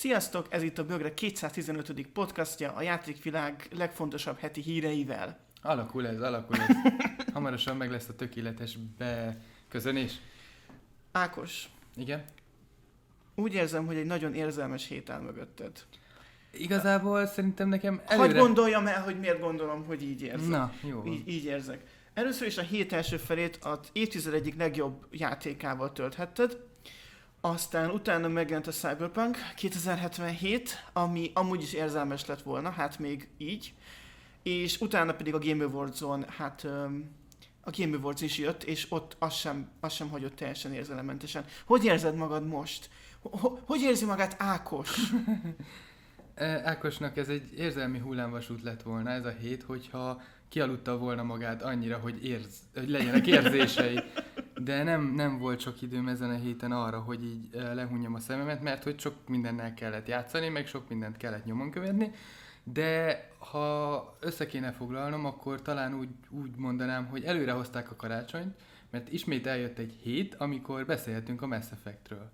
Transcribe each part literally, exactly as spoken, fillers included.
Sziasztok, ez itt a Bögre kétszáztizenötödik podcastja a játékvilág legfontosabb heti híreivel. Alakul ez, alakul ez. Hamarosan meg lesz a tökéletes beköszönés. Ákos. Igen? Úgy érzem, hogy egy nagyon érzelmes hét áll mögötted. Igazából szerintem nekem előre... Hadd gondoljam el, hogy miért gondolom, hogy így érzem. Na, jó. Így, így érzek. Először is a hét első felét az évtized egyik legjobb játékával tölthetted. Aztán utána megjelent a Cyberpunk kétezer-hetvenhét, ami amúgy is érzelmes lett volna, hát még így. És utána pedig a Game Awards-on, hát a Game Awards is jött, és ott az sem, az sem hagyott teljesen érzelemmentesen. Hogy érzed magad most? Hogy érzi magát Ákos? Ákosnak ez egy érzelmi hullámvasút lett volna ez a hét, hogyha kialudta volna magát annyira, hogy, érz, hogy legyenek érzései. De nem, nem volt sok időm ezen a héten arra, hogy így lehunjam a szememet, mert hogy sok mindennel kellett játszani, meg sok mindent kellett nyomon követni. De ha össze kéne foglalnom, akkor talán úgy, úgy mondanám, hogy előre hozták a karácsonyt, mert ismét eljött egy hét, amikor beszélhetünk a Mass Effectről.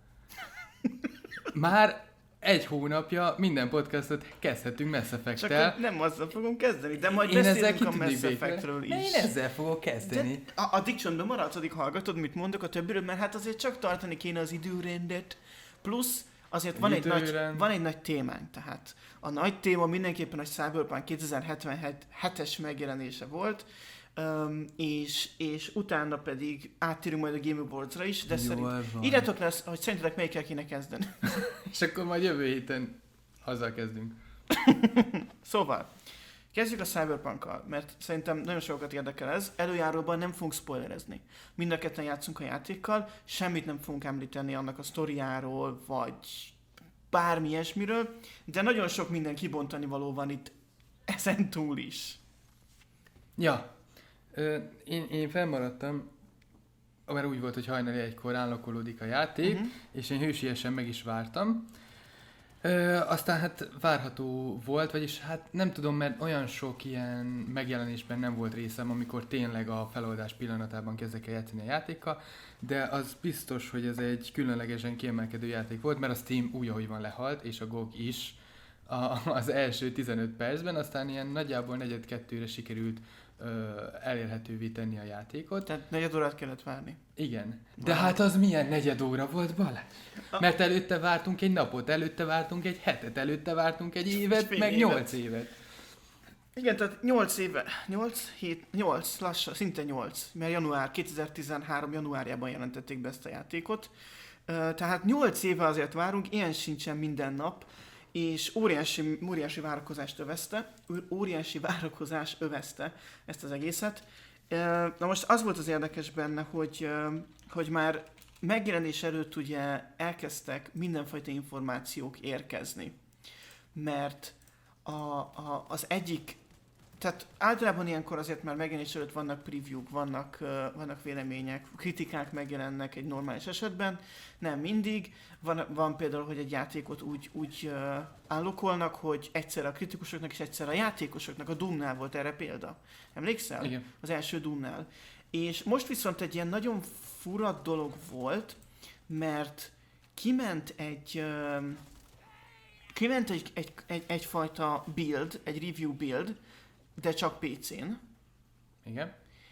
Már egy hónapja minden podcastot kezdhetünk Mass Effect-tel. Csak nem azzal fogom kezdeni, de majd én beszélünk a Mass Effectről is. De én ezzel fogok kezdeni. De addig csöndben maradsz, addig hallgatod, mit mondok a többiről, mert hát azért csak tartani kéne az időrendet. Plusz azért van egy, nagy, van egy nagy témánk, tehát a nagy téma mindenképpen a Cyberpunk kétezer-hetvenhetes megjelenése volt, um, és, és utána pedig áttérünk majd a Game Awards-ra is, de szerint, írjátok le, hogy szerintetek melyikkel kéne kezdeni. És akkor majd jövő héten azzal kezdünk. Szóval, kezdjük a Cyberpunk-kal, mert szerintem nagyon sokat érdekel ez. Előjáróban nem fogunk spoilerezni. Mind a ketten játszunk a játékkal, semmit nem fogunk említeni annak a sztoriáról, vagy bármi ilyesmiről, de nagyon sok minden kibontani való van itt ezen túl is. Ja, Ö, én, én felmaradtam, mert úgy volt, hogy hajnali egykor állokolódik a játék, uh-huh. és én hősiesen meg is vártam. Ö, aztán hát várható volt, vagyis hát nem tudom, mert olyan sok ilyen megjelenésben nem volt részem, amikor tényleg a feloldás pillanatában kezdek el játszani a játékkal, de az biztos, hogy ez egy különlegesen kiemelkedő játék volt, mert a Steam úgy, ahogy van lehalt, és a gé o gé is a, az első tizenöt percben, aztán ilyen nagyjából negyed kettőre sikerült ö, elérhetővé tenni a játékot. Tehát negyed órát kellett várni. Igen. De wow. Hát az milyen negyed óra volt, Balázs? Mert előtte vártunk egy napot, előtte vártunk egy hetet, előtte vártunk egy évet, meg nyolc évet. Igen, tehát nyolc éve, nyolc, hét, nyolc, lassan, szinte nyolc, mert január, kétezer-tizenhárom januárjában jelentették be ezt a játékot. Tehát nyolc éve azért várunk, ilyen sincsen minden nap, és óriási, óriási várakozást övezte, óriási várakozás övezte ezt az egészet. Na most az volt az érdekes benne, hogy, hogy már megjelenés előtt ugye elkezdtek mindenfajta információk érkezni, mert a, a, az egyik, tehát általában ilyenkor azért már megjelenés előtt vannak preview-k, vannak, uh, vannak vélemények, kritikák megjelennek egy normális esetben, nem mindig. Van, van például, hogy egy játékot úgy, úgy uh, állokolnak, hogy egyszer a kritikusoknak és egyszer a játékosoknak, a Doom-nál volt erre példa. Emlékszel? Igen. Az első Doom-nál. És most viszont egy ilyen nagyon fura dolog volt, mert kiment egy... Uh, kiment egy, egy, egy, egyfajta build, egy review build, de csak pé cén. Igen.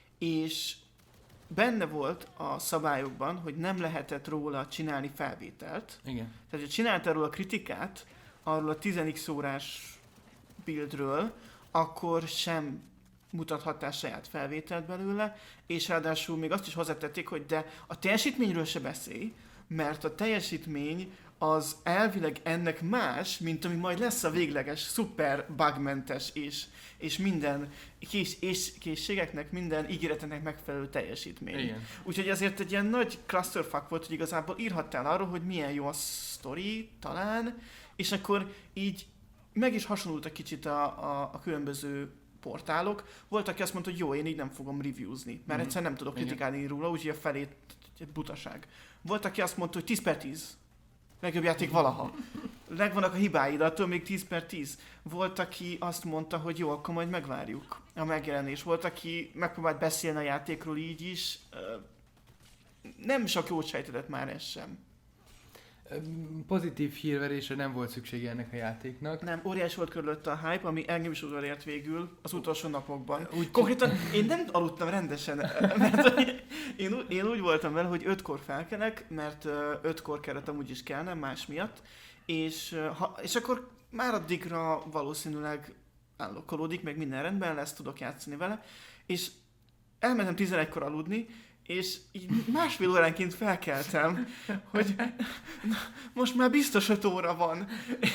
És benne volt a szabályokban, hogy nem lehetett róla csinálni felvételt. Igen. Tehát, ha csináltál róla kritikát, arról a tíz x órás buildről, akkor sem mutathattál saját felvételt belőle, és ráadásul még azt is hozzátették, hogy de a teljesítményről se beszélj, mert a teljesítmény az elvileg ennek más, mint ami majd lesz a végleges, szuper bugmentes és, és minden kés, és készségeknek, minden ígéretnek megfelelő teljesítmény. Igen. Úgyhogy ezért egy ilyen nagy clusterfuck volt, hogy igazából írhattál arról, hogy milyen jó a sztori talán, és akkor így meg is hasonlult egy kicsit a, a, a különböző portálok. Volt, aki azt mondta, hogy jó, én így nem fogom reviewzni, mert mm-hmm. egyszer nem tudok kritikálni róla, úgyhogy a felét egy butaság. Volt, aki azt mondta, hogy tíz per tíz. Legjobb játék valaha. Megvannak a hibái, de attól még tíz per tíz. Volt, aki azt mondta, hogy jó, akkor majd megvárjuk a megjelenés. Volt, aki megpróbált beszélni a játékról így is. Nem sok jót sejtetett már ez sem. Pozitív hírverésre nem volt szüksége ennek a játéknak. Nem, óriás volt körülötte a hype, ami engem is udvarért végül az utolsó napokban. Úgy Konkrétan én nem aludtam rendesen, mert én, én úgy voltam vele, hogy ötkor felkelek, mert ötkor kellett amúgy is kellene, más miatt, és, ha, és akkor már addigra valószínűleg állokkolódik, meg minden rendben lesz, tudok játszani vele, és elmentem tizenegykor aludni, és így másfél óránként felkeltem, hogy na, most már biztos öt óra van,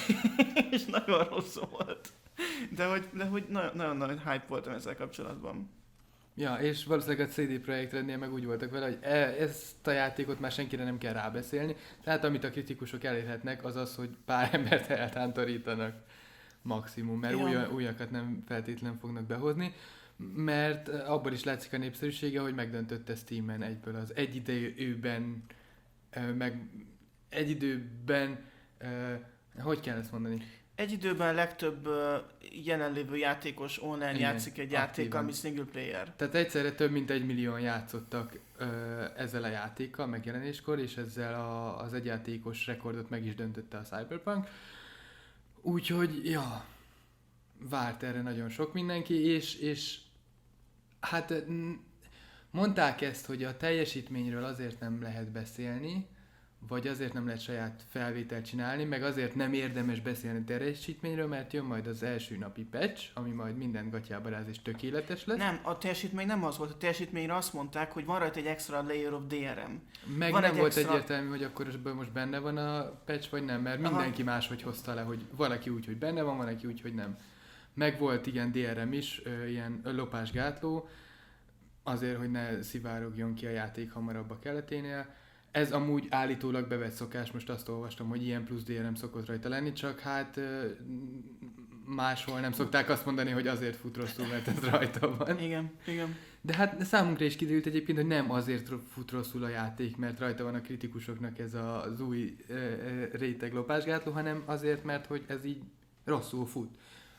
és nagyon rossz volt. De hogy, de hogy nagyon, nagyon nagy hype voltam ezzel kapcsolatban. Ja, és valószínűleg a cé dé Projekt Rednél meg úgy voltak vele, hogy e- ezt a játékot már senkire nem kell rábeszélni, tehát amit a kritikusok elérhetnek, az az, hogy pár embert eltántorítanak maximum, mert Ja. új, újakat nem feltétlen fognak behozni, mert abban is látszik a népszerűsége, hogy megdöntötte Steamen egyből az egy időben, ö, meg egy időben, ö, hogy kell ezt mondani? Egy időben legtöbb uh, jelenlévő játékos online Igen, játszik egy játékkal, aktívan. ami single player. Tehát egyszerre több mint egy millióan játszottak ö, ezzel a játékkal megjelenéskor, és ezzel a, az egyjátékos rekordot meg is döntötte a Cyberpunk. Úgyhogy, ja, várt erre nagyon sok mindenki, és, és hát n- mondták ezt, hogy a teljesítményről azért nem lehet beszélni, vagy azért nem lehet saját felvételt csinálni, meg azért nem érdemes beszélni teljesítményről, mert jön majd az első napi patch, ami majd minden gatyába ráz és tökéletes lesz. Nem, a teljesítmény nem az volt. A teljesítményre azt mondták, hogy van rajta egy extra layer of dé er em. Meg Van nem egy volt extra- egyértelmű, hogy akkor ebben most benne van a patch, vagy nem, mert Aha. mindenki máshogy hozta le, hogy valaki úgy, hogy benne van, valaki úgy, hogy nem. Meg volt igen dé er em is, ö, ilyen lopásgátló, azért, hogy ne szivárogjon ki a játék hamarabb a keleténél. Ez amúgy állítólag bevett szokás, most azt olvastam, hogy ilyen plusz dé er em szokott rajta lenni, csak hát ö, máshol nem szokták azt mondani, hogy azért fut rosszul, mert ez rajta van. Igen, igen. De hát számunkra is kiderült egyébként, hogy nem azért fut rosszul a játék, mert rajta van a kritikusoknak ez az új ö, ö, réteg lopásgátló, hanem azért, mert hogy ez így rosszul fut.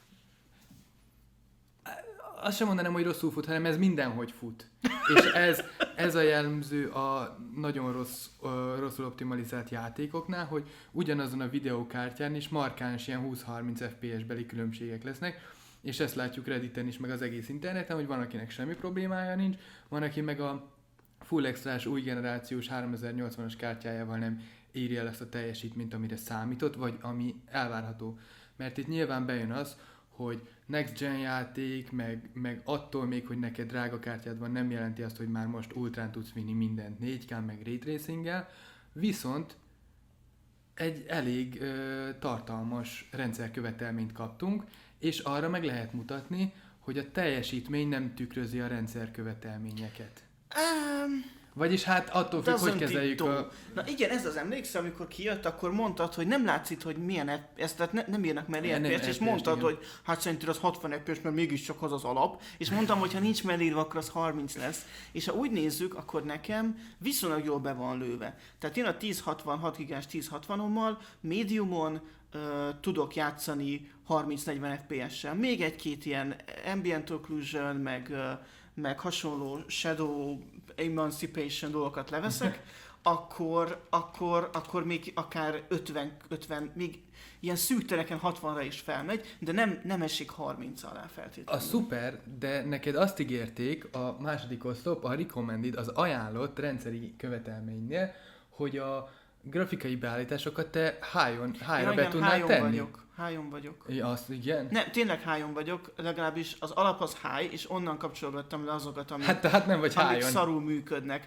Azt sem mondanám, hogy rosszul fut, hanem ez mindenhogy fut. És ez, ez a jellemző a nagyon rossz, ö, rosszul optimalizált játékoknál, hogy ugyanazon a videókártyán is markáns ilyen húsz-harminc ef pé es beli különbségek lesznek, és ezt látjuk Redditen is, meg az egész interneten, hogy van, akinek semmi problémája nincs, van, aki meg a full extrás új generációs háromezer-nyolcvanas kártyájával nem írja el ezt a teljesítményt, amire számított, vagy ami elvárható. Mert itt nyilván bejön az, hogy next gen játék, meg, meg attól még, hogy neked drága kártyád van, nem jelenti azt, hogy már most ultrán tudsz vinni mindent négy ká, meg ray tracinggel, viszont egy elég ö, tartalmas rendszerkövetelményt kaptunk, és arra meg lehet mutatni, hogy a teljesítmény nem tükrözi a rendszerkövetelményeket. Um, Vagyis hát attól függ, hogy kezeljük a... Na igen, ez az emlékszem, amikor kijött, akkor mondtad, hogy nem látszik, hogy milyen ef pé es, tehát ne, nem írnak mellé Ja, nem ef pé es, és ef pé es, mondtad, igen. hogy hát szerinted az hatvan ef pé es, mert mégiscsak az az alap, és mondtam, hogy ha nincs mellé írva, akkor az harminc lesz, és ha úgy nézzük, akkor nekem viszonylag jól be van lőve. Tehát én a ezerhatvanhat gigás ezerhatvanommal, médiumon uh, tudok játszani harminc-negyven ef pé es-sel. Még egy-két ilyen ambient occlusion, meg, uh, meg hasonló shadow emancipation dolgokat leveszek, akkor, akkor, akkor még akár ötven, ötven, még ilyen szűk tereken hatvanra is felmegy, de nem, nem esik harminc alá A feltétlenül. szuper, de neked azt ígérték a második oszlop, a recommended, az ajánlott rendszeri követelménynél, hogy a grafikai beállításokat te high-on, high-ra be tudnád high-on tenni. vagyok. High-on vagyok. Ja, azt igen? Nem, tényleg high-on vagyok, legalábbis az alap az high, és onnan kapcsolgattam le azokat, amik, Hát tehát nem vagy amik high-on. szarul működnek.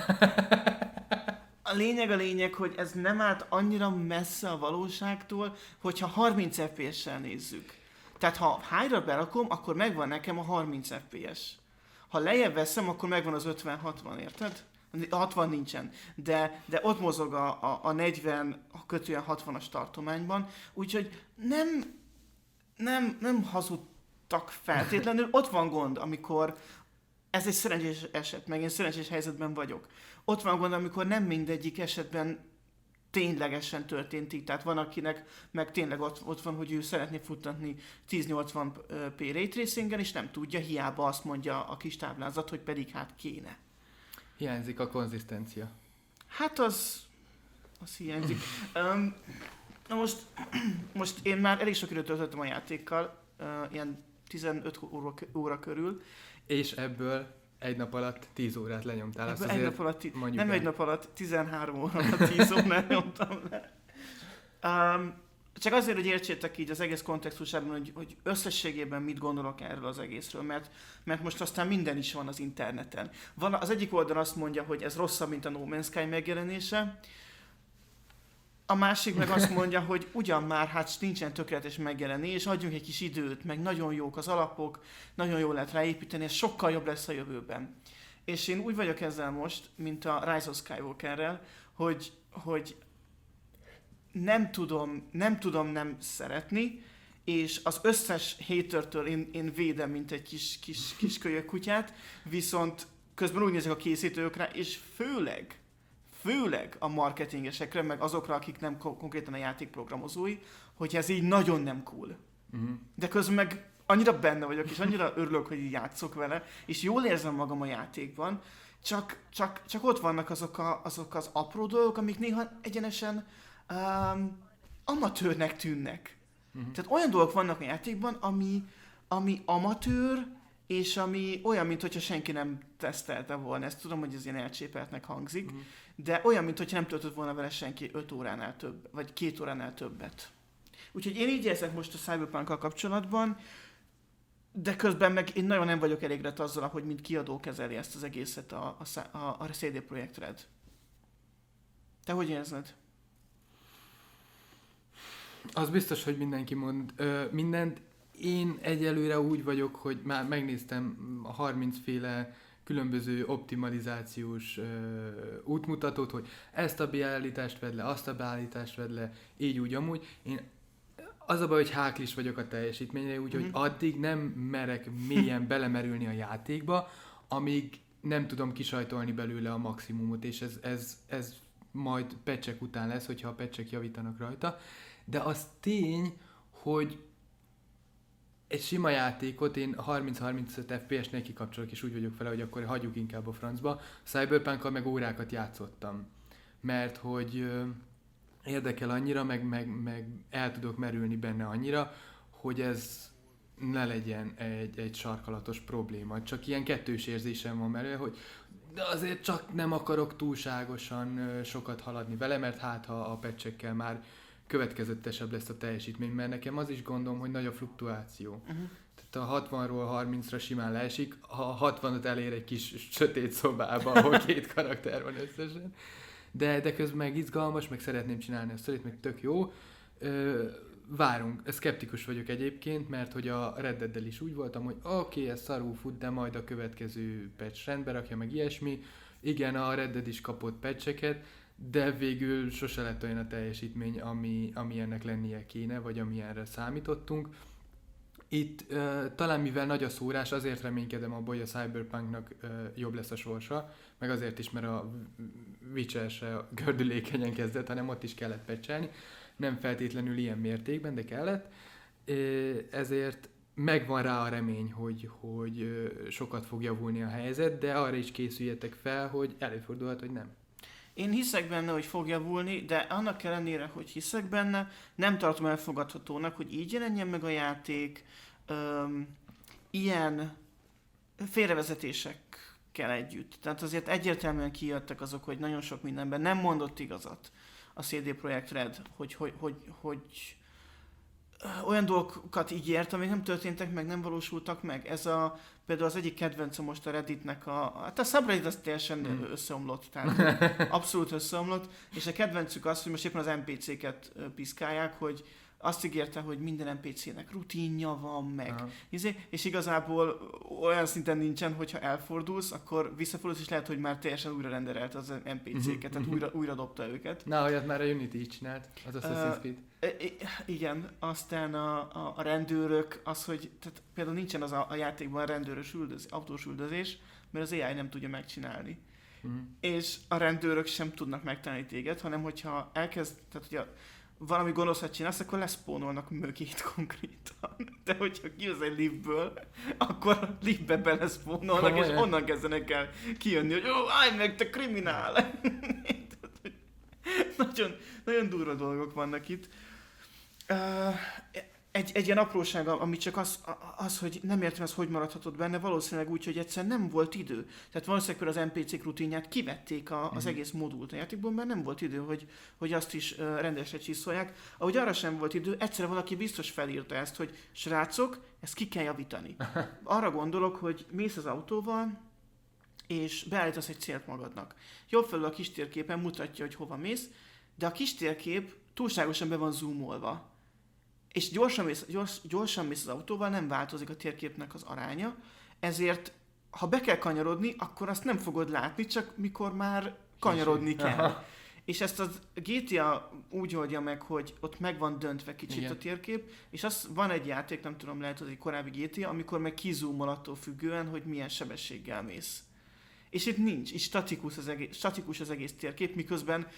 A lényeg a lényeg, hogy ez nem állt annyira messze a valóságtól, hogyha harminc ef pé es-sel nézzük. Tehát ha high-ra berakom, akkor megvan nekem a harminc ef pé es. Ha lejjebb veszem, akkor megvan az ötven-hatvan, érted? hatvan nincsen, de, de ott mozog a, a, a negyven, a kötően hatvanas tartományban, úgyhogy nem, nem, nem hazudtak feltétlenül. Ott van gond, amikor ez egy szerencsés eset, meg én szerencsés helyzetben vagyok. Ott van gond, amikor nem mindegyik esetben ténylegesen történt így. Tehát van, akinek meg tényleg ott, ott van, hogy ő szeretné futtatni ezernyolcvan pé ray tracingen, és nem tudja, hiába azt mondja a kis táblázat, hogy pedig hát kéne. Hiányzik a konzisztencia. Hát az... az hiányzik. Um, na most, most én már elég sok időt töltöttem a játékkal, uh, ilyen tizenöt óra, óra körül. És ebből egy nap alatt tíz órát lenyomtál. Azt egy nap alatt, nem el. egy nap alatt, tizenhárom óra alatt tíz órát nyomtam le. Um, csak azért, hogy értsétek így az egész kontextusában, hogy, hogy összességében mit gondolok erről az egészről, mert, mert most aztán minden is van az interneten. Van, az egyik oldal azt mondja, hogy ez rosszabb, mint a No Man's Sky megjelenése, a másik meg azt mondja, hogy ugyan már, hát nincsen tökéletes megjelenés, adjunk egy kis időt, meg nagyon jók az alapok, nagyon jól lehet ráépíteni, ez sokkal jobb lesz a jövőben. És én úgy vagyok ezzel most, mint a Rise of Skywalkerrel, hogy, hogy nem tudom, nem tudom nem szeretni, és az összes hatertől én, én védem, mint egy kis, kis, kis kölyök kutyát, viszont közben úgy nézek a készítőkre, és főleg, főleg a marketingesekre, meg azokra, akik nem konkrétan a játékprogramozói, hogy ez így nagyon nem cool. Uh-huh. De közben meg annyira benne vagyok, és annyira örülök, hogy így játszok vele, és jól érzem magam a játékban, csak, csak, csak ott vannak azok, a, azok az apró dolgok, amik néha egyenesen um, amatőrnek tűnnek. Uh-huh. Tehát olyan dolgok vannak a játékban, ami, ami amatőr, és ami olyan, mintha senki nem tesztelte volna. Ezt tudom, hogy ez ilyen elcsépeltnek hangzik, uh-huh. de olyan, mintha nem töltött volna vele senki öt óránál több, vagy két óránál többet. Úgyhogy én így érzek most a Cyberpunk-kal kapcsolatban, de közben meg én nagyon nem vagyok elégedett azzal, hogy mint kiadó kezeli ezt az egészet a, a, a, a cé dé Projekt Red. Te hogy érzed? Az biztos, hogy mindenki mond ö, mindent. Én egyelőre úgy vagyok, hogy már megnéztem a harminc féle különböző optimalizációs ö, útmutatót, hogy ezt a beállítást vedd le, azt a beállítást vedd le, így úgy amúgy. Én az a baj, hogy háklis vagyok a teljesítményre, úgyhogy mm-hmm. addig nem merek mélyen belemerülni a játékba, amíg nem tudom kisajtolni belőle a maximumot, és ez, ez, ez majd patchek után lesz, hogyha a patchek javítanak rajta. De az tény, hogy egy sima játékot én harminc-harmincöt ef pé es-nél kikapcsolok, és úgy vagyok vele, hogy akkor hagyjuk inkább a francba. Cyberpunk-kal meg órákat játszottam, mert hogy ö, érdekel annyira, meg, meg, meg el tudok merülni benne annyira, hogy ez ne legyen egy, egy sarkalatos probléma. Csak ilyen kettős érzésem van belőle, hogy de azért csak nem akarok túlságosan ö, sokat haladni vele, mert hát ha a patchekkel már következetesebb lesz a teljesítmény, mert nekem az is gondom, hogy nagy a fluktuáció. Uh-huh. Tehát a hatvanról harmincra simán leesik, ha hatvanot elér egy kis sötét szobába, ahol két karakter van összesen. De, de közben meg izgalmas, meg szeretném csinálni a sztorit, meg tök jó. Ö, várunk, szkeptikus vagyok egyébként, mert hogy a Red Dead-del is úgy voltam, hogy oké, okay, ez szarul fut, de majd a következő patch rendbe rakja, meg ilyesmi. Igen, a Red Dead is kapott patcheket, de végül sose lett olyan a teljesítmény, ami, ami ennek lennie kéne, vagy amilyenre számítottunk. Itt uh, talán mivel nagy a szórás, azért reménykedem abban, hogy a Cyberpunknak uh, jobb lesz a sorsa, meg azért is, mert a Witcher se gördülékenyen kezdett, hanem ott is kellett patchelni. Nem feltétlenül ilyen mértékben, de kellett. Uh, ezért megvan rá a remény, hogy, hogy uh, sokat fog javulni a helyzet, de arra is készüljetek fel, hogy előfordulhat, hogy nem. Én hiszek benne, hogy fog javulni, de annak ellenére, hogy hiszek benne, nem tartom elfogadhatónak, hogy így jelenjen meg a játék, öm, ilyen félrevezetésekkel együtt. Tehát azért egyértelműen kijöttek azok, hogy nagyon sok mindenben nem mondott igazat a cé dé Projekt Red, hogy, hogy, hogy, hogy olyan dolgokat ígért, amik nem történtek meg, nem valósultak meg. Ez a, például az egyik kedvencem most a Redditnek a... Hát a subreddit az teljesen mm. összeomlott, tehát abszolút összeomlott, és a kedvencük az, hogy most éppen az en pé cé-ket piszkálják, hogy azt ígérte, hogy minden en pé cé-nek rutinja van, meg. Izé, és igazából olyan szinten nincsen, hogyha elfordulsz, akkor visszafordulsz, és lehet, hogy már teljesen újra renderelt az en pé cé-ket, tehát újra, újra dobta őket. Na, olyat már a Unity is csinált, az Assassin's Creed. Uh, igen, aztán a, a, a rendőrök, az, hogy tehát például nincsen az a, a játékban rendőrös üldöz, autós üldözés, mert az á i nem tudja megcsinálni. Uh-huh. És a rendőrök sem tudnak megtalálni téged, hanem hogyha elkezd, tehát hogyha valami gonoszat csinálsz, akkor leszpónolnak mögét konkrétan. De hogyha kijössz egy liftből, akkor a liftbe beleszpónolnak, és onnan kezdenek el kijönni, hogy ó, állj meg, te kriminál! nagyon, nagyon durva dolgok vannak itt. Uh, egy, egy ilyen apróság, ami csak az, az, hogy nem értem, ez hogy maradhatott benne, valószínűleg úgy, hogy egyszerűen nem volt idő. Tehát valószínűleg az en pé cé-k rutinját kivették a, az egész modult a játékból, mert nem volt idő, hogy, hogy azt is uh, rendesre csiszolják. Ahogy arra sem volt idő, egyszerűen valaki biztos felírta ezt, hogy srácok, ezt ki kell javítani. Arra gondolok, hogy mész az autóval, és beállítasz egy célt magadnak. Jobb felül a kis térképen mutatja, hogy hova mész, de a kis térkép túlságosan be van zoomolva. És gyorsan mész, gyors, gyorsan mész az autóval, nem változik a térképnek az aránya, ezért ha be kell kanyarodni, akkor azt nem fogod látni, csak mikor már kanyarodni kell. Aha. És ezt a gé té á úgy oldja meg, hogy ott meg van döntve kicsit igen. a térkép, és az van egy játék, nem tudom, lehet az egy korábbi gé té á, amikor meg kizoomol attól függően, hogy milyen sebességgel mész. És itt nincs, itt statikus az egész, statikus az egész térkép, miközben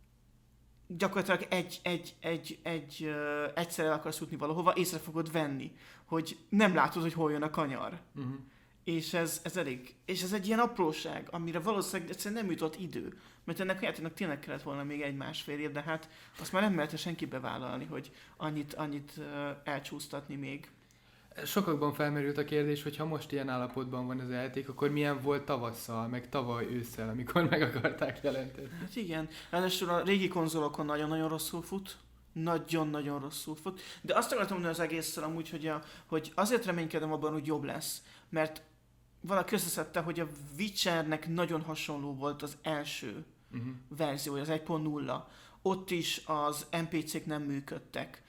gyakorlatilag egy, egy, egy, egy, uh, egyszer el akarsz jutni valahova, észre fogod venni, hogy nem látod, hogy hol jön a kanyar. Uh-huh. És ez, ez elég, és ez egy ilyen apróság, amire valószínűleg egyszerűen nem jutott idő. Mert ennek a játéknak tényleg kellett volna még egy-másfél év, de hát azt már nem merte senki bevállalni, hogy annyit, annyit uh, elcsúsztatni még. Sokakban felmerült a kérdés, hogy ha most ilyen állapotban van az játék, akkor milyen volt tavasszal, meg tavaly ősszel, amikor meg akarták jelenteni. Hát igen, ráadásul a régi konzolokon nagyon-nagyon rosszul fut, nagyon-nagyon rosszul fut, de azt akartam mondani az egésszel amúgy, hogy, a, hogy azért reménykedem abban, hogy jobb lesz, mert valaki összeszedte, hogy a Witchernek nagyon hasonló volt az első uh-huh. verziója, az egy pont nulla. Ott is az en pé cé-k nem működtek,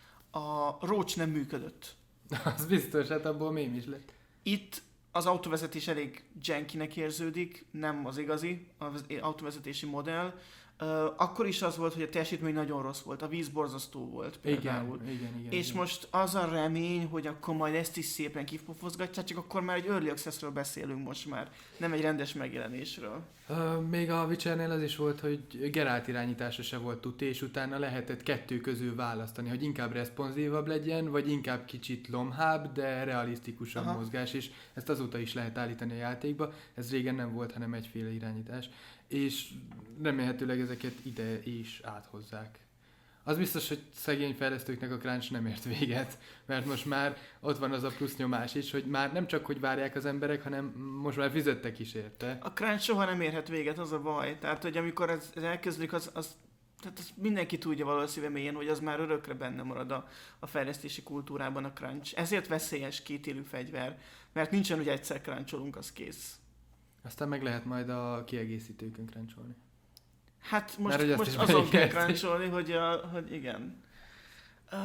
a Roach nem működött. Az biztos, hát abból mém is lett. Itt az autóvezetés elég jankinek érződik, nem az igazi, az autóvezetési modell. Uh, akkor is az volt, hogy a teljesítmény nagyon rossz volt, a víz borzasztó volt például. Igen, igen, igen, és igen. most az a remény, hogy akkor majd ezt is szépen kipofozgatják, csak akkor már egy early access-ről beszélünk most már, nem egy rendes megjelenésről. Uh, még a Witchernél az is volt, hogy Geralt irányítása se volt tuti, és utána lehetett kettő közül választani, hogy inkább responsívabb legyen, vagy inkább kicsit lomhább, de realisztikusabb aha. mozgás, és ezt azóta is lehet állítani a játékba. Ez régen nem volt, hanem egyféle irányítás. És remélhetőleg ezeket ide is áthozzák. Az biztos, hogy szegény fejlesztőknek a crunch nem ért véget, mert most már ott van az a plusz nyomás is, hogy már nem csak hogy várják az emberek, hanem most már fizettek is érte. A crunch soha nem érhet véget, az a baj. Tehát, hogy amikor ez, ez elkezdődik, az, az, tehát az mindenki tudja valószínűleg mélyen, hogy az már örökre benne marad a, a fejlesztési kultúrában a crunch. Ezért veszélyes kétélű fegyver, mert nincsen, hogy egyszer cruncholunk, az kész. Aztán meg lehet majd a kiegészítőkön cruncholni. Hát most, most azon kell cruncholni, hogy, a, hogy igen. Uh,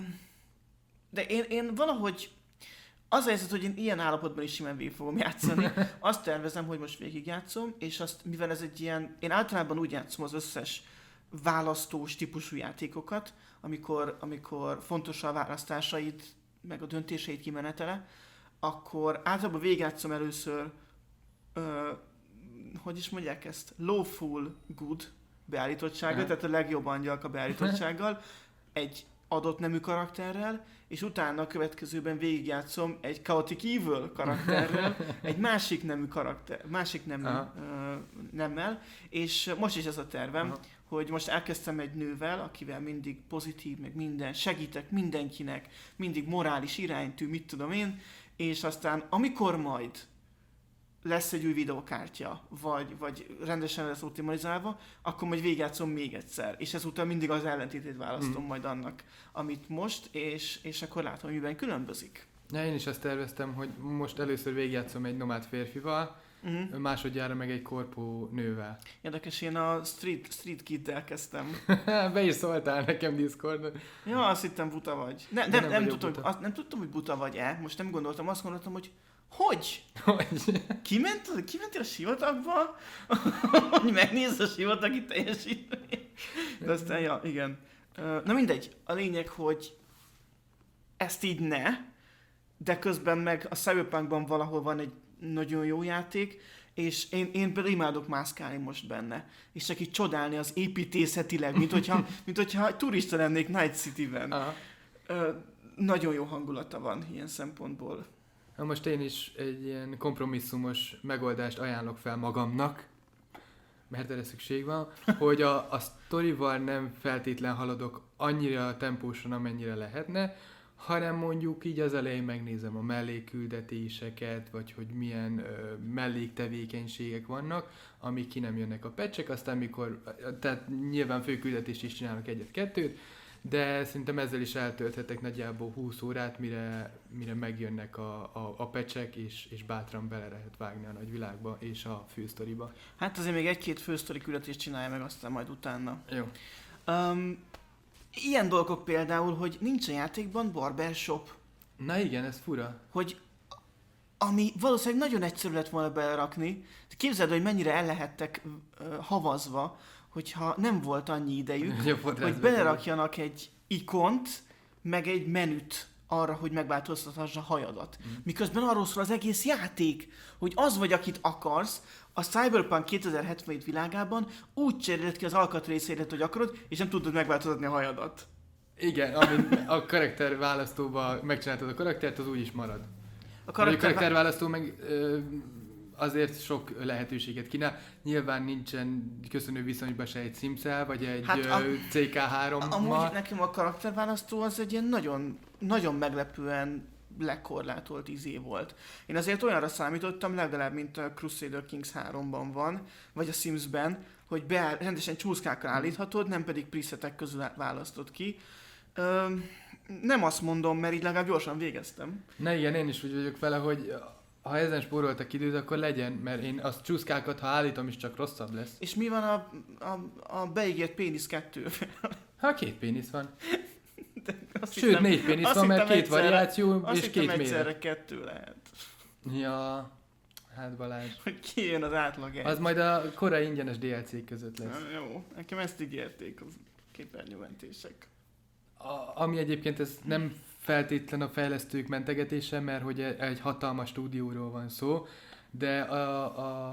de én, én valahogy az a helyzet, hogy én ilyen állapotban is simán végig fogom játszani. Azt tervezem, hogy most végigjátszom, és azt, mivel ez egy ilyen, én általában úgy játszom az összes választós típusú játékokat, amikor, amikor fontos a választásaid, meg a döntéseid kimenetele, akkor általában végigjátszom először Uh, hogy is mondják ezt? Lawful good beállítottsággal, tehát a legjobb angyalka beállítottsággal, egy adott nemű karakterrel, és utána a következőben végigjátszom egy chaotic evil karakterrel, egy másik nemű karakter, másik nemű uh, nemmel, és most is ez a tervem, aha. hogy most elkezdtem egy nővel, akivel mindig pozitív, meg minden, segítek mindenkinek, mindig morális iránytű, mit tudom én, és aztán amikor majd lesz egy új videokártya, vagy, vagy rendesen lesz optimalizálva, akkor majd végigjátszom még egyszer. És ezúttal mindig az ellentétét választom mm. majd annak, amit most, és, és akkor látom, miben különbözik. Ja, én is azt terveztem, hogy most először végigjátszom egy nomád férfival, mm. másodjára meg egy korpó nővel. Érdekes, én a Street, street Kid-del kezdtem. Be is szóltál nekem Discordon. Ja, azt hittem buta vagy. Ne, nem, nem, nem, tudtam, buta. Azt, nem tudtam, hogy buta vagy-e. Most nem gondoltam, azt gondoltam, hogy Hogy? Hogy? Kiment, kimentél a sivatagba, hogy megnézz a sivatagi teljesítményt? De aztán, ja, igen. Na mindegy, a lényeg, hogy ezt így ne, de közben meg a Cyberpunkban valahol van egy nagyon jó játék, és én, én például imádok mászkálni most benne, és csak így csodálni az építészetileg, mint hogyha, mint hogyha turista lennék Night City-ben. Aha. Nagyon jó hangulata van ilyen szempontból. Na most én is egy ilyen kompromisszumos megoldást ajánlok fel magamnak. mert erre szükség van, hogy a, a sztorival nem feltétlen haladok annyira tempósan, amennyire lehetne, hanem mondjuk így az elején megnézem a mellékküldetéseket, vagy hogy milyen ö, melléktevékenységek vannak, amik ki nem jönnek a patchek, aztán mikor, tehát nyilván főküldetést is csinálok egyet-kettőt, de szerintem ezzel is eltölthetek nagyjából húsz órát, mire, mire megjönnek a, a, a patchek, és, és bátran bele lehet vágni a nagyvilágba és a fősztoriba. Hát azért még egy-két fősztori küldetést csinálja meg, aztán majd utána. Jó. Um, ilyen dolgok például, hogy nincs a játékban barbershop. Na igen, ez fura. Hogy ami valószínűleg nagyon egyszerű lett volna belerakni. Képzeld, hogy mennyire el lehettek uh, havazva, hogyha nem volt annyi idejük, hogy belerakjanak egy ikont, meg egy menüt arra, hogy megváltoztathass a hajadat. Mm. Miközben arról szól az egész játék, hogy az vagy, akit akarsz, a Cyberpunk kétezer-hetvenhét világában úgy cseréled ki az alkatrészeidet, hogy akarod, és nem tudod megváltoztatni a hajadat. Igen, amit a karakter választóba megcsináltad a karaktert, az úgy is marad. A karakter, a karakter választó meg ö, azért sok lehetőséget kínál. Nyilván nincsen köszönő viszonyban se egy Sims-el, vagy egy hát a, cé ká hárommal. Amúgy nekem a karakterválasztó az egy ilyen nagyon, nagyon meglepően lekorlátolt izé volt. Én azért olyanra számítottam, legalább, mint a Crusader Kings háromban van, vagy a Simsben, hogy beáll, rendesen csúszkákkal állíthatod, nem pedig presetek közül választod ki. Ö, nem azt mondom, mert így legalább gyorsan végeztem. Na igen, én is úgy vagyok vele, hogy ha ezen spóroltak időt, akkor legyen, mert én azt csúszkákat, ha állítom, is csak rosszabb lesz. És mi van a, a, a beígért pénisz kettővel? Ha két pénisz van. Sőt, hittem, négy pénisz van, mert két egyszerre, variáció és két méret. egyszerre kettő lehet. Ja, hát Balázs. Hogy kijön az átlag egy. Az majd a korai ingyenes dé el cé között lesz. Na, jó, nekem ezt ígérték az képernyőmentések. A, ami egyébként ez nem feltétlen a fejlesztők mentegetése, mert hogy egy hatalmas stúdióról van szó, de a,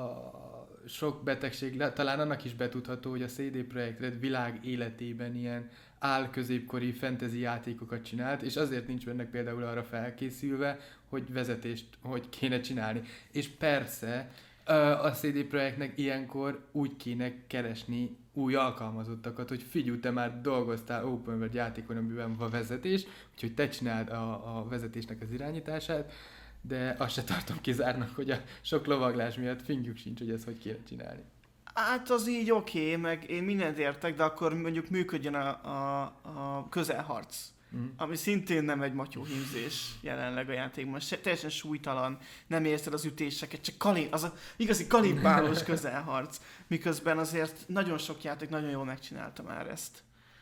a sok betegség talán annak is betudható, hogy a cé dé Projekt Red világ életében ilyen áll-középkori fantasy játékokat csinált, és azért nincs bennek például arra felkészülve, hogy vezetést hogy kéne csinálni. És persze a cé dé Projektnek ilyenkor úgy kéne keresni új alkalmazottakat, hogy figyelj, te már dolgoztál open world játékon, amiben van vezetés, úgyhogy te csináld a, a vezetésnek az irányítását, de azt se tartom kizárnak, hogy a sok lovaglás miatt fingjuk sincs, hogy ezt hogy kéne csinálni. Hát az így oké, okay, meg én mindent értek, de akkor mondjuk működjön a, a, a közelharc. Mm. Ami szintén nem egy matyóhímzés jelenleg a játékban. Se, teljesen súlytalan, nem érzed az ütéseket, csak kalib, az a igazi kalimbálós közelharc. Miközben azért nagyon sok játék nagyon jól megcsinálta már ezt.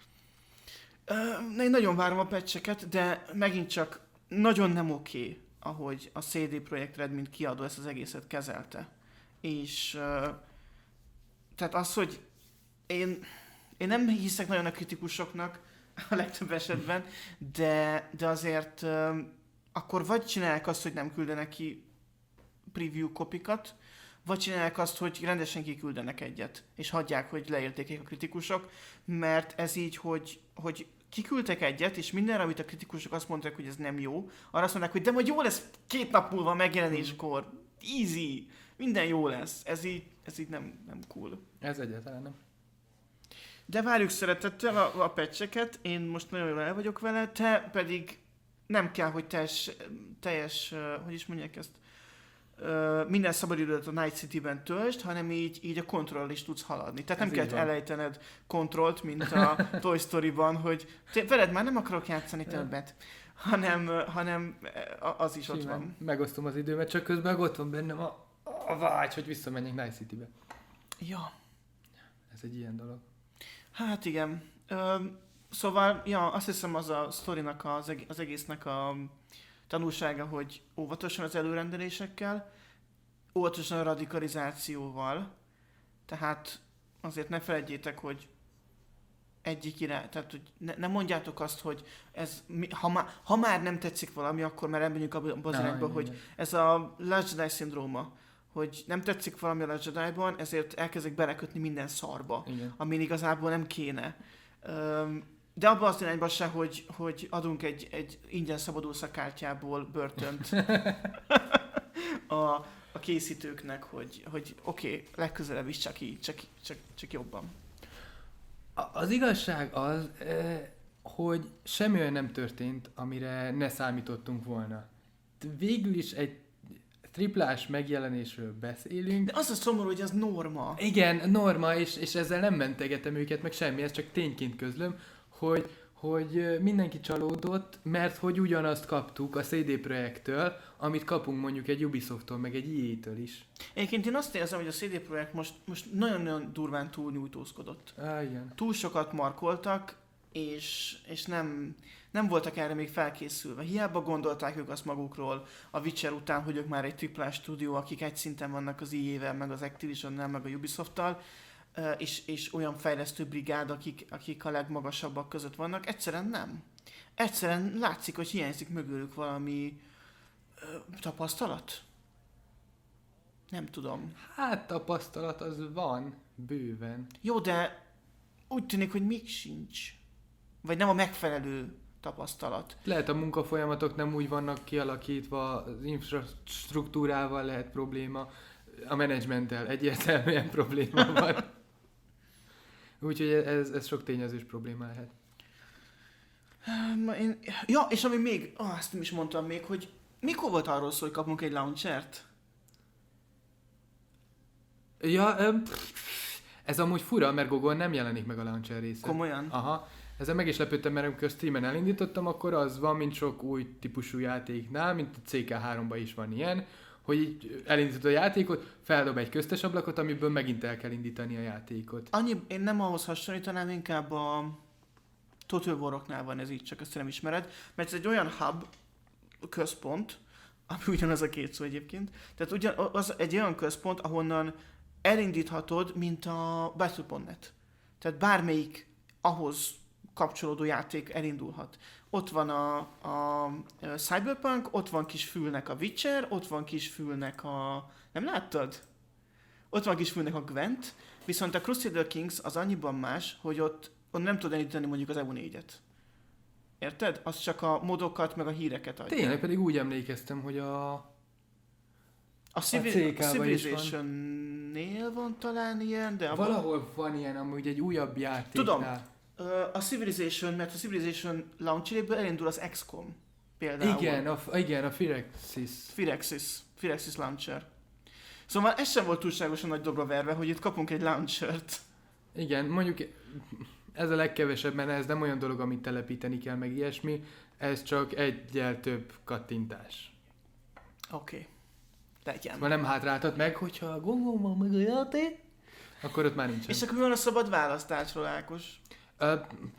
Uh, én nagyon várom a patcheket, de megint csak nagyon nem oké, okay, ahogy a cé dé Projekt Red, mint kiadó ezt az egészet kezelte. És uh, tehát az, hogy én, én nem hiszek nagyon a kritikusoknak a legtöbb esetben, de, de azért uh, akkor vagy csinálják azt, hogy nem küldenek ki preview kopikat, vagy csinálják azt, hogy rendesen kiküldenek egyet, és hagyják, hogy leértékeljék a kritikusok, mert ez így, hogy, hogy kiküldtek egyet, és mindenre, amit a kritikusok azt mondták, hogy ez nem jó, arra azt mondták, hogy de majd jó lesz két nap múlva megjelenéskor, easy, minden jó lesz, ez így, ez így nem, nem cool. Ez egyáltalán nem. De várjuk szeretettel a, a patcheket, én most nagyon jól el vagyok vele, te pedig nem kell, hogy teljes, teljes hogy is mondják ezt, Uh, minden szabadidőt a Night City-ben töltsd, hanem így, így a kontroll is tudsz haladni. Tehát ez nem kell elejtened kontrollt, mint a Toy Story-ban, hogy te, veled már nem akarok játszani többet, hanem, hanem az is Simán. Ott van. Megosztom az időmet, csak közben ott van bennem a, a vágy, hogy visszamenjek Night City-be. Ja. Ez egy ilyen dolog. Hát igen. Uh, szóval, ja, azt hiszem az a sztorinak, az, eg- az egésznek a tanulsága, hogy óvatosan az előrendelésekkel, óvatosan a radikalizációval, tehát azért ne felejtjétek, hogy egyik irány, tehát hogy ne, ne mondjátok azt, hogy ez, ha, má, ha már nem tetszik valami, akkor már elmegyünk abban az irányba, hogy ez a Last Jedi szindróma, hogy nem tetszik valami a Last Jedi-ban, ezért elkezdek belekötni minden szarba, igen. Amin igazából nem kéne. Um, De abban az irányban se, hogy, hogy adunk egy, egy ingyen szabadulsz a kártyából börtönt a, a készítőknek, hogy, hogy oké, okay, legközelebb is csak így, csak, csak, csak jobban. Az igazság az, hogy semmi olyan nem történt, amire ne számítottunk volna. Végül is egy triplás megjelenésről beszélünk. De az a szomorú, hogy az norma. Igen, norma, és, és ezzel nem mentegetem őket, meg semmi, ez csak tényként közlöm, hogy, hogy mindenki csalódott, mert hogy ugyanazt kaptuk a cé dé Projekttől, amit kapunk mondjuk egy Ubisofttól, meg egy í á-től is. Egyébként én azt érzem, hogy a cé dé Projekt most, most nagyon-nagyon durván túlnyújtózkodott. Á, igen. Túl sokat markoltak, és, és nem, nem voltak erre még felkészülve. Hiába gondolták ők azt magukról a Witcher után, hogy ők már egy triplás stúdió, akik egy szinten vannak az í á-vel, meg az Activisionnel, meg a Ubisofttal, és, és olyan fejlesztő brigád, akik, akik a legmagasabbak között vannak. Egyszerűen nem. Egyszerűen látszik, hogy hiányzik mögülük valami ö, tapasztalat. Nem tudom. Hát tapasztalat az van, bőven. Jó, de úgy tűnik, hogy még sincs. Vagy nem a megfelelő tapasztalat. Lehet a munkafolyamatok nem úgy vannak kialakítva, az infrastruktúrával lehet probléma, a menedzsmenttel egyértelműen probléma van. Úgyhogy ez, ez sok tényezős probléma lehet. Én, ja, és ami még, ah, azt nem is mondtam még, hogy mikor volt arról szó, hogy kapunk egy launchert? Ja, öm, ez amúgy fura, mert Gogon nem jelenik meg a launcher része. Komolyan? Aha. Ezzel meg is lepődtem, mert amikor streamen elindítottam, akkor az van, mint sok új típusú játéknál, mint a cé ká háromban is van ilyen, hogy így elindítod a játékot, feldob egy köztes ablakot, amiből megint el kell indítani a játékot. Annyi, én nem ahhoz hasonlítanám, inkább a Total War-oknál van ez így, csak ezt nem ismered, mert ez egy olyan hub, központ, ami ugyanaz a két szó egyébként, tehát ugyan, az egy olyan központ, ahonnan elindíthatod, mint a Battle pont net. Tehát bármelyik ahhoz kapcsolódó játék elindulhat. Ott van a, a Cyberpunk, ott van kis fülnek a Witcher, ott van kis fülnek a... Nem láttad? Ott van kis fülnek a Gwent, viszont a Crusader Kings az annyiban más, hogy ott, ott nem tud elindítani mondjuk az E U négyet. Érted? Az csak a modokat, meg a híreket adja. Tényleg, pedig úgy emlékeztem, hogy a... A, Civil- a Civilization-nél van talán ilyen, de... A valahol van ilyen amúgy egy újabb játéknál. Tudom, a Civilization, mert a Civilization launcheréből elindul az iksz kom például. Igen, a, igen, a Firaxis. Firaxis. Firaxis launcher. Szóval ez sem volt túlságosan nagy dobra verve, hogy itt kapunk egy launchert. Igen, mondjuk ez a legkevesebb, mert ez nem olyan dolog, amit telepíteni kell, meg ilyesmi. Ez csak egyel több kattintás. Oké. Okay. Legyen. Szóval nem hátráltat meg, hogyha a gongom van meg a játék, akkor ott már nincsen. És akkor mi van a szabad választásról, Ákos? Uh,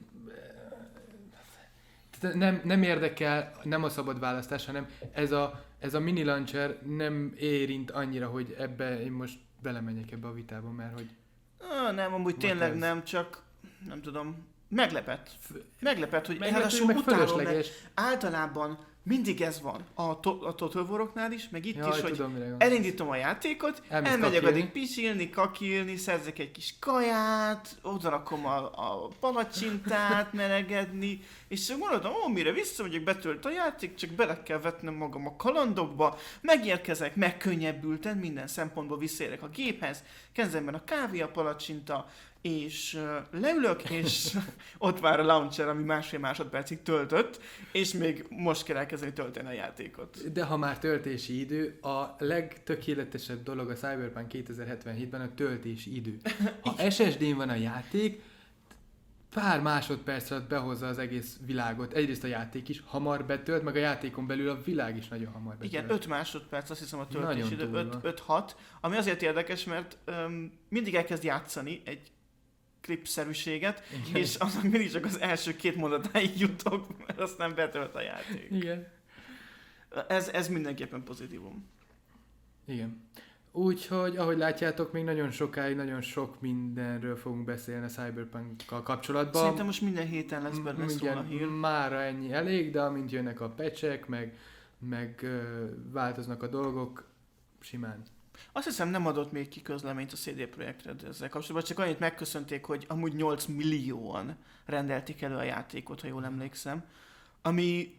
nem, nem érdekel, nem a szabad választás, hanem ez a, ez a mini launcher nem érint annyira, hogy ebbe én most belemenjek ebbe a vitába, mert hogy... Ah, nem, amúgy tényleg ez... nem, csak nem tudom, meglepett. Meglepett, hogy ráadásul utálom, mert általában mindig ez van. A, to- a Total War-oknál is, meg itt Jaj, is, hogy tudom, elindítom a játékot, elmegyek elmegyek addig pisilni, kakilni, szerzek egy kis kaját, odarakom a, a palacsintát, melegedni, és csak gondoltam, ó, mire visszamegyek, betölt a játék, csak bele kell vetnem magam a kalandokba, megérkezek, megkönnyebbülten, minden szempontból visszaérek a géphez, kezemben a kávé, a palacsinta, és uh, leülök, és ott vár a launcher, ami másfél másodpercig töltött, és még most kell elkezdeni tölteni a játékot. De ha már töltési idő, a legtökéletesebb dolog a Cyberpunk kétezer-hetvenhétben a töltési idő. Ha es es dén van a játék, pár másodperc alatt behozza az egész világot. Egyrészt a játék is hamar betölt, meg a játékon belül a világ is nagyon hamar betölt. Igen, öt másodperc, azt hiszem a töltési idő, öt-hat, ami azért érdekes, mert um, mindig elkezd játszani egy klipszerűséget, igen. És annak mindig csak az első két mondatáig jutok, mert azt nem betölt a játék. Igen. Ez, ez mindenképpen pozitívum. Igen. Úgyhogy, ahogy látjátok, még nagyon sokáig, nagyon sok mindenről fogunk beszélni a Cyberpunk-kal kapcsolatban. Szerintem most minden héten lesz belőle szól a hír. Mára ennyi elég, de amint jönnek a patchek, meg, meg uh, változnak a dolgok, simán. Azt hiszem nem adott még ki közleményt a cé dé Projektre ezzel kapcsolatban, csak annyit megköszönték, hogy amúgy nyolc millióan rendelték elő a játékot, ha jól emlékszem, ami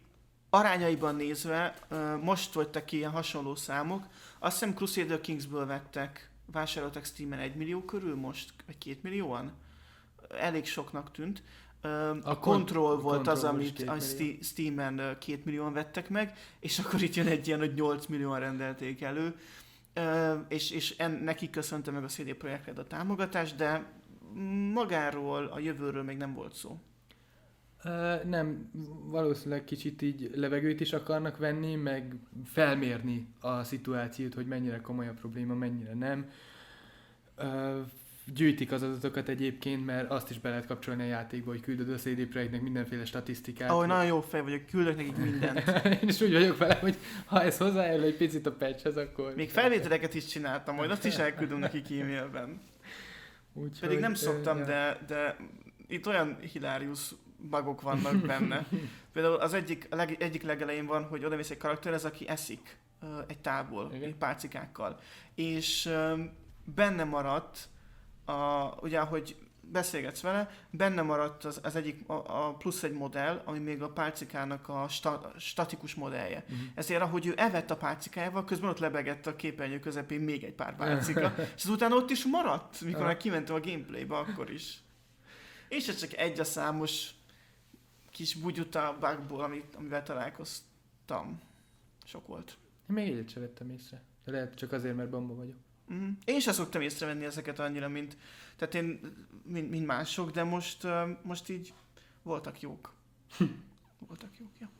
arányaiban nézve, most voltak ki ilyen hasonló számok. Azt hiszem Crusader Kingsből vettek, vásároltak Steamen egy millió körül most, vagy két millióan? Elég soknak tűnt. A Control volt az, amit a Steamen két millióan vettek meg, és akkor itt jön egy ilyen, hogy nyolc millióan rendelték elő, és, és en, neki köszönte meg a cé dé Projekt Red a támogatást, de magáról, a jövőről még nem volt szó. Uh, nem, valószínűleg kicsit így levegőt is akarnak venni, meg felmérni a szituációt, hogy mennyire komoly a probléma, mennyire nem. Uh, gyűjtik az adatokat egyébként, mert azt is be lehet kapcsolni a játékba, hogy küldöd a cé dé Projektnek mindenféle statisztikát. Ahogy nagyon jó fej vagyok, küldök nekik mindent. Én is úgy vagyok vele, hogy ha ez hozzájárul egy picit a patchhez, akkor... Még felvételeket is csináltam, majd azt is elküldöm nekik e-mailben. Úgy, Pedig nem hogy, szoktam, ja. de, de itt olyan hilárius bugok vannak benne. Például az egyik, a leg, egyik legelején van, hogy odamész egy karakterhez, aki eszik uh, egy tálból, egy pálcikákkal. És uh, benne maradt, a, ugye ahogy beszélgetsz vele, benne maradt az, az egyik, a, a plusz egy modell, ami még a pálcikának a sta, statikus modellje. Uh-huh. Ezért ahogy ő evett a pálcikájával, közben ott lebegett a képernyő közepén még egy pár pálcika, és azután ott is maradt, mikor már kimentem a gameplaybe, akkor is. És ez csak egy a számos kis bugyuta bugból, amit, amivel találkoztam. Sok volt. Én még egyet sem vettem észre. De lehet csak azért, mert bamba vagyok. Mm. Én sem szoktam észrevenni ezeket annyira, mint, tehát én, mint, mint mások, de most, uh, most így voltak jók. voltak jók, ja.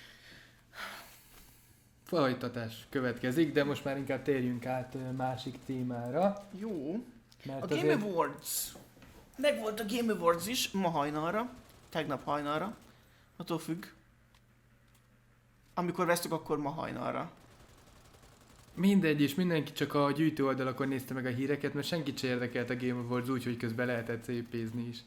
Folytatás következik, de most már inkább térjünk át másik témára. Jó. Mert a Game azért... Awards. Meg volt a Game Awards is ma hajnalra, tegnap hajnalra, attól függ. Amikor vesztük, akkor ma hajnalra. Mindegy, és mindenki csak a gyűjtő oldalakon nézte meg a híreket, mert senkit se érdekelt a Game Awards úgy, hogy közben lehetett szépézni is.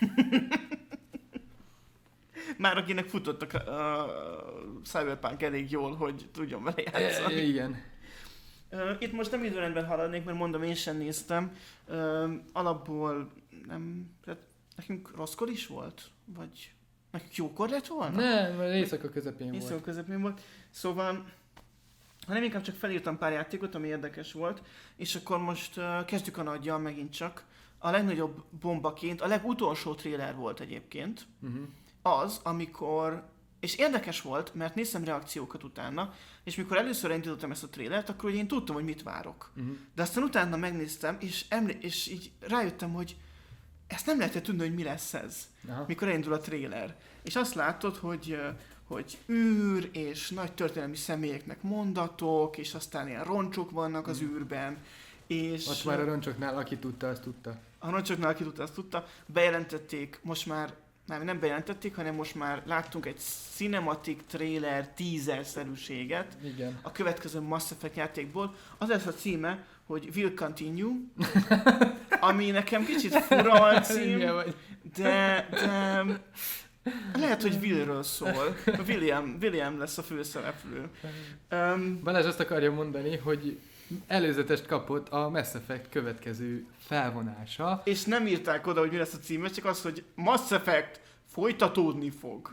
Már akinek futott a, a Cyberpunk elég jól, hogy tudjon vele játszani. E, igen. Uh, itt most nem időrendben haladnék, mert mondom, én sem néztem. Uh, alapból nem... Tehát nekünk rosszkor is volt? Vagy nekünk jókor lett volna? Nem, mert éjszaka közepén volt. Éjszaka közepén volt. Szóval, hanem inkább csak felírtam pár játékot, ami érdekes volt, és akkor most uh, kezdjük a nagyjal megint csak. A legnagyobb bombaként, a legutolsó trailer volt egyébként, uh-huh. az, amikor... És érdekes volt, mert néztem reakciókat utána, és mikor először indítottam ezt a trailert, akkor ugye én tudtam, hogy mit várok. Uh-huh. De aztán utána megnéztem, és, emlé- és így rájöttem, hogy ezt nem lehetett tudni, hogy mi lesz ez, aha. mikor elindul a trailer. És azt látod, hogy, hogy űr, és nagy történelmi személyeknek mondatok, és aztán ilyen roncsok vannak az űrben. És ott már a roncsoknál, aki tudta, azt tudta. A roncsoknál, aki tudta, azt tudta. Bejelentették, most már már nem bejelentették, hanem most már láttunk egy cinematic trailer teaser-szerűséget igen. a következő Mass Effect játékból. Az lesz a címe, hogy Will Continue, ami nekem kicsit fura a cím, de, de lehet, hogy Willről szól. William, William lesz a főszereplő. Um, Balázs azt akarja mondani, hogy előzetest kapott a Mass Effect következő felvonása. És nem írták oda, hogy mi lesz a címe, csak az, hogy Mass Effect folytatódni fog.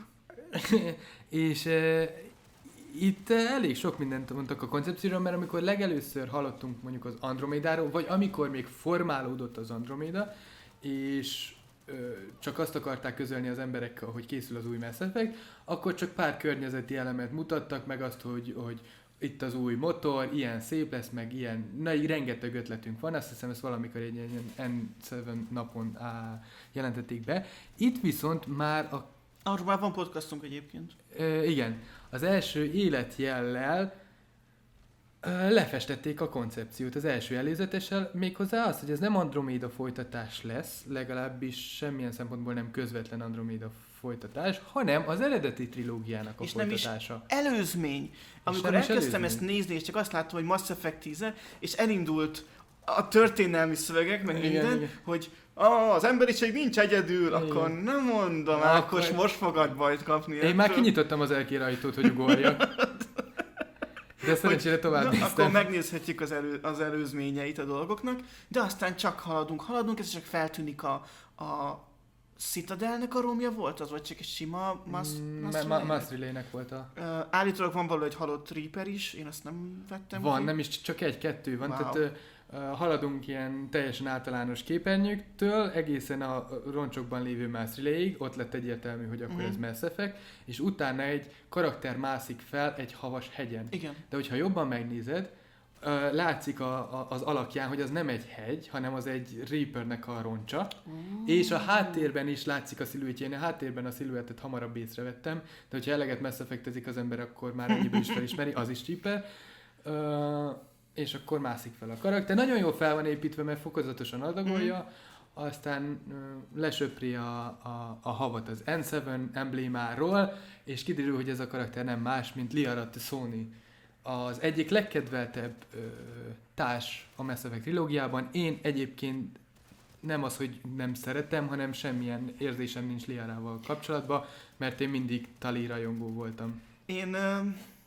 És e, itt elég sok mindent mondtak a koncepcióról, mert amikor legelőször hallottunk mondjuk az Andromédáról, vagy amikor még formálódott az Androméda, és ö, csak azt akarták közölni az emberekkel, hogy készül az új Mass Effect, akkor csak pár környezeti elemet mutattak, meg azt, hogy, hogy itt az új motor, ilyen szép lesz, meg ilyen, na így rengeteg ötletünk van, azt hiszem ezt valamikor egy ilyen en hét napon á, jelentették be. Itt viszont már a... Arról már van podcastunk egyébként. Ö, igen, az első életjellel ö, lefestették a koncepciót az első előzetessel, méghozzá azt, hogy ez nem Androméda folytatás lesz, legalábbis semmilyen szempontból nem közvetlen Androméda folytatás, hanem az eredeti trilógiának a és folytatása. Nem is előzmény. Amikor elkezdtem előzmény. ezt nézni, és csak azt láttam, hogy Mass Effect tíz, és elindult a történelmi szövegek, meg igen, minden, igen. hogy ah, az emberiség nincs egyedül, igen. akkor nem mondom, Na, Ákos, akkor... most fogad bajt kapni. Én már kinyitottam az elkirajtót, hogy ugorjak. De szerencsére tovább na, néztem. Akkor megnézhetjük az, elő, az előzményeit a dolgoknak, de aztán csak haladunk, haladunk, ez csak feltűnik a, a Citadelnek a romja volt az, vagy csak egy sima Mass Mm, Mass ma- ma- Relaynek? Mass Relaynek volt a... Uh, állítólag van való egy halott Reaper is, én azt nem vettem Van, ki. nem is csak egy-kettő van, Wow. tehát ö, ö, haladunk ilyen teljesen általános képernyőktől, egészen a roncsokban lévő Mass Relayig, ott lett egyértelmű, hogy akkor Mhm. ez Mass Effect, és utána egy karakter mászik fel egy havas hegyen. Igen. De hogyha jobban megnézed, ö, látszik a, a, az alakján, hogy az nem egy hegy, hanem az egy Reapernek a roncsa, és a háttérben is látszik a sziluettjén. A háttérben a sziluettet hamarabb észrevettem, de hogyha eleget Mass Effectezik az ember, akkor már ennyiből is felismeri, az is Reaper. Ö, és akkor mászik fel a karakter. Nagyon jól fel van építve, mert fokozatosan adagolja, aztán ö, lesöpri a, a, a havat az en hetet emblémáról, és kiderül, hogy ez a karakter nem más, mint Liara T'Soni. Az egyik legkedveltebb ö, társ a Mass Effect trilógiában. Én egyébként nem az, hogy nem szeretem, hanem semmilyen érzésem nincs Liarával kapcsolatban, mert én mindig Tali rajongó voltam. Én ö,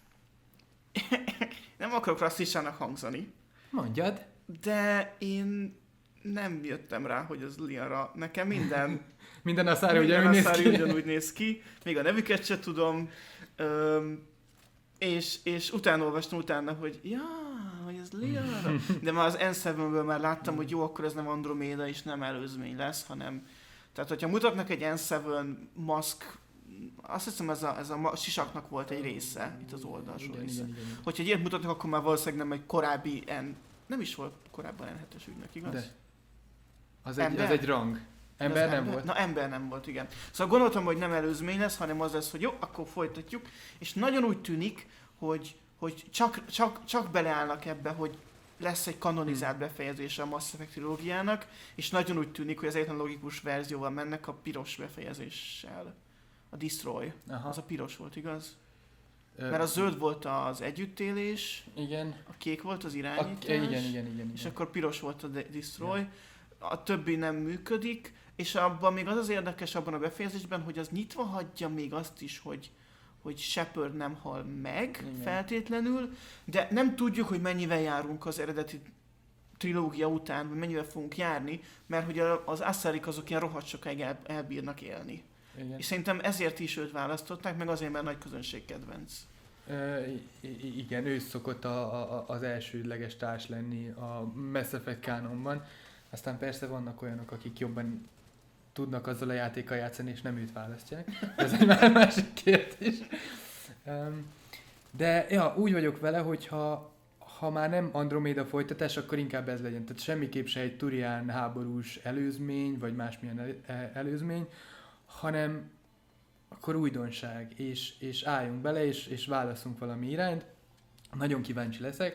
nem akarok rasszistának hangzani, Mondjad. de én nem jöttem rá, hogy az Liara. Nekem minden, Minden a szári minden ugyanúgy néz Asari ki. ugyanúgy néz ki, még a nevüket se tudom, ö, és, és utána olvastam utána, hogy ja, hogy ez Liara. De már az en hetetből már láttam, hogy jó, akkor ez nem Andromeda és nem előzmény lesz, hanem tehát, hogyha mutatnak egy en hetet Mask, azt hiszem ez a, ez a ma- sisaknak volt egy része, itt az oldalsó Igen, része. igen, igen, igen. Hogyha egy ilyet mutatnak, akkor már valószínűleg nem egy korábbi N, nem is volt korábban en hetes ügynök, igaz? De. Az egy, Ember? az egy rang. De Ember az nem volt. Na ember nem volt, igen. Szóval gondoltam, hogy nem előzmény lesz, hanem az lesz, hogy jó, akkor folytatjuk. És nagyon úgy tűnik, hogy, hogy csak, csak, csak beleállnak ebbe, hogy lesz egy kanonizált befejezése a Mass Effect trilógiának, és nagyon úgy tűnik, hogy az egyetlen logikus verzióval mennek a piros befejezéssel. A Destroy. Aha. Az a piros volt, igaz? Ö, Mert a zöld volt az együttélés, Igen. a kék volt az A, irányítás, igen, igen, igen, igen. és akkor piros volt a de- Destroy. A többi nem működik, és abban még az az érdekes abban a befejezésben, hogy az nyitva hagyja még azt is, hogy, hogy Shepard nem hal meg Igen. feltétlenül, de nem tudjuk, hogy mennyivel járunk az eredeti trilógia után, vagy mennyivel fogunk járni, mert hogy a- az Asarik azok ilyen rohadt sokáig el, elbírnak élni. Igen. És szerintem ezért is őt választották, meg azért, mert nagy közönség kedvenc. Ö, i- i- igen, ő szokott a, a, az elsődleges társ lenni a Mass Effect kánonban. Aztán persze vannak olyanok, akik jobban tudnak azzal a játékkal játszani, és nem őt választják. Ez egy már másik kérdés. Um, de ja, úgy vagyok vele, hogyha ha már nem Andromeda folytatás, akkor inkább ez legyen. Tehát semmiképp se egy Turian háborús előzmény, vagy másmilyen el, el- előzmény, hanem akkor újdonság, és, és álljunk bele, és, és válaszunk valami irányt. Nagyon kíváncsi leszek.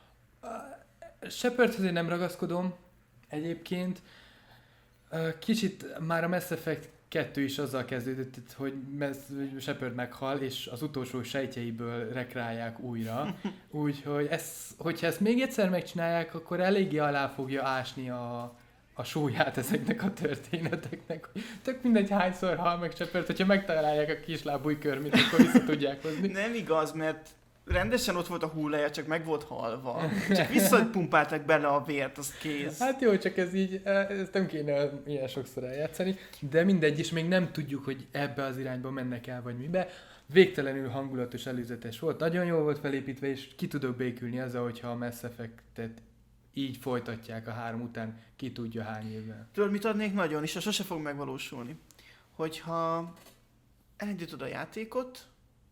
Shepardhoz én nem ragaszkodom egyébként. Ö, Kicsit már a Mass Effect kettő is azzal kezdődött, hogy Mass- hogy Shepard meghal, és az utolsó sejtjeiből rekrálják újra. Úgyhogy ezt, hogyha ezt még egyszer megcsinálják, akkor eléggé alá fogja ásni a, a súlyát ezeknek a történeteknek. Tök mindegy, hányszor hal meg Shepard, hogyha megtalálják a kislábúj körmét, akkor vissza tudják hozni. Nem igaz, mert rendesen ott volt a hullája, csak meg volt halva. Csak visszapumpálták bele a vért, az kész. Hát jó, csak ez így, ezt nem kéne ilyen sokszor eljátszani, de mindegy, és még nem tudjuk, hogy ebbe az irányba mennek el, vagy mibe. Végtelenül hangulatos, előzetes volt, nagyon jól volt felépítve, és ki tudok békülni azzal, hogyha a Mass Effect-et így folytatják a három után, ki tudja hány évvel. Tudod, mit adnék nagyon, és az sose fog megvalósulni. Hogyha elindítod a játékot,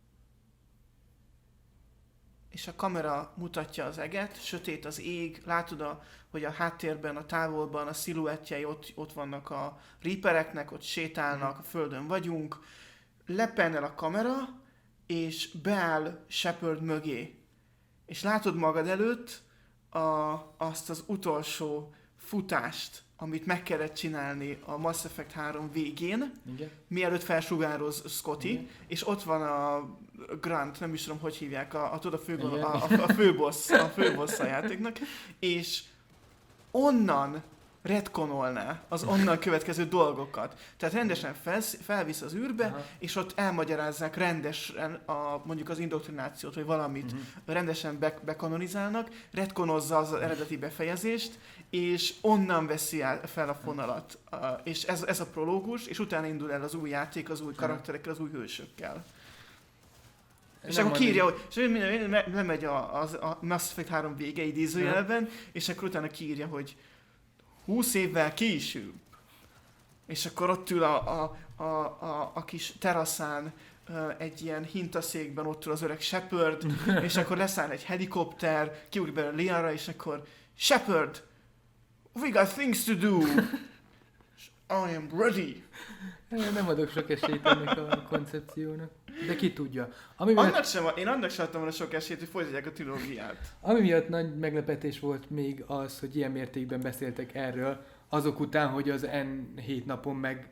és a kamera mutatja az eget, sötét az ég, látod, a, hogy a háttérben, a távolban a sziluettjei ott, ott vannak a Reapereknek, ott sétálnak, a földön vagyunk, lepennel a kamera, és beáll Shepard mögé. És látod magad előtt a, azt az utolsó futást, amit meg kellett csinálni a Mass Effect három végén, Igen? mielőtt felsugároz Scotty, Igen. és ott van a Grant, nem is tudom, hogy hívják, a, a, tudod, a, főgol, Igen. a, a, a főbossz, a főbossz a játéknak, és onnan retkonolná az onnan következő dolgokat. Tehát rendesen felsz, felvisz az űrbe, aha. és ott elmagyarázzák rendesen a, mondjuk az indoktrinációt, vagy valamit uh-huh. rendesen be, bekanonizálnak, retkonozza az eredeti befejezést, és onnan veszi fel a fonalat. Uh, és ez, ez a prológus, és utána indul el az új játék, az új karakterekkel, az új hősökkel. És nem akkor kiírja, hogy és lemegy a, a, a Mass Effect három vége idézőjelben, és akkor utána kiírja, hogy húsz évvel később. És akkor ott ül a, a, a, a, a kis teraszán egy ilyen hintaszékben, ott ül az öreg Shepard, és akkor leszáll egy helikopter, kiúrik belőle Liara, és akkor Shepard, we got things to do. I am ready. Nem adok sok esélyt ennek a koncepciónak. De ki tudja. Ami annak miatt, sem, én annak sem adtam volna sok esélyt, hogy folytatják a trilógiát. Ami miatt nagy meglepetés volt még az, hogy ilyen mértékben beszéltek erről, azok után, hogy az en hét napon meg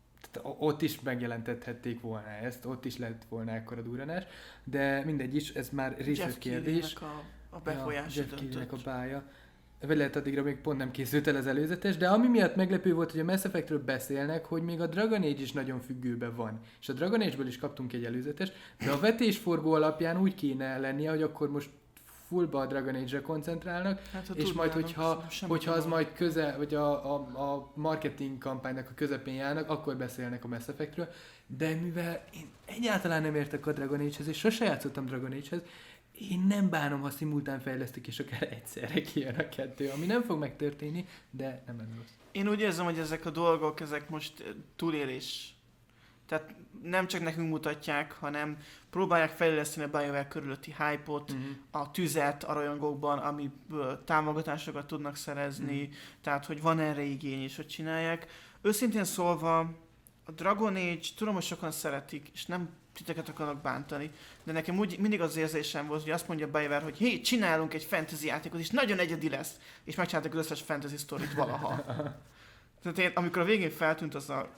ott is megjelentethették volna ezt, ott is lett volna ekkora durranás, de mindegy is, ez már részletkérdés. A, a befolyása ja, Jeff Keighley-nek a bája. Vagy lehet addigra még pont nem készült el az előzetes, de ami miatt meglepő volt, hogy a Mass Effectről beszélnek, hogy még a Dragon Age is nagyon függőben van. És a Dragon Age-ből is kaptunk egy előzetes, de a vetésforgó alapján úgy kéne lennie, hogy akkor most fullba a Dragon Age-re koncentrálnak, hát, és majd, hogyha, hogyha az majd közel, vagy a, a, a marketing kampánynak a közepén járnak, akkor beszélnek a Mass Effectről, de mivel én egyáltalán nem értek a Dragon Age-hez, és sose játszottam Dragon Age-hez, én nem bánom, ha szimultán fejlesztik, és akár egyszerre kijön a kettő, ami nem fog megtörténni, de nem lenne rossz. Én úgy érzem, hogy ezek a dolgok, ezek most túlélés. Tehát nem csak nekünk mutatják, hanem próbálják fejleszteni a BioWare körülötti hype-ot, uh-huh. a tüzet a rajongókban, amiből támogatásokat tudnak szerezni, uh-huh. tehát hogy van erre igény, és hogy csinálják. Őszintén szólva, a Dragon Age, tudom, hogy sokan szeretik, és nem titeket akarnak bántani, de nekem úgy mindig az érzésem volt, hogy azt mondja BioWare, hogy hé, csinálunk egy fantasy játékot, és nagyon egyedi lesz, és megcsináltak az összes fantasy sztorit valaha. Tehát én, amikor a végén feltűnt az a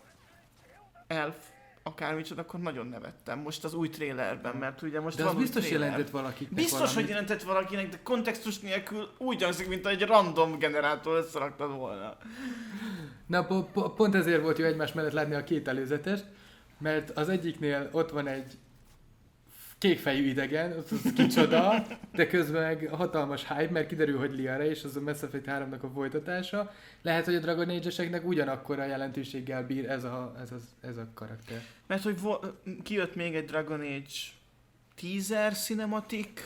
elf, akármicsoda, akkor nagyon nevettem most az új trailerben, mert ugye most de van az biztos trailer. jelentett valakiknek Biztos, valamit. hogy jelentett valakinek, de kontextus nélkül úgy hangzik, mint egy random generátor összeraktad volna. Na, po- po- pont ezért volt jó egymás mellett látni a két előzetest, mert az egyiknél ott van egy kékfejű idegen, az, az kicsoda, de közben meg hatalmas hype, mert kiderül, hogy Liara, és az a Mass Effect háromnak a folytatása. Lehet, hogy a Dragon Age-eseknek ugyanakkor a jelentőséggel bír ez a, ez, az, ez a karakter. Mert hogy vo- kijött még egy Dragon Age teaser cinematic,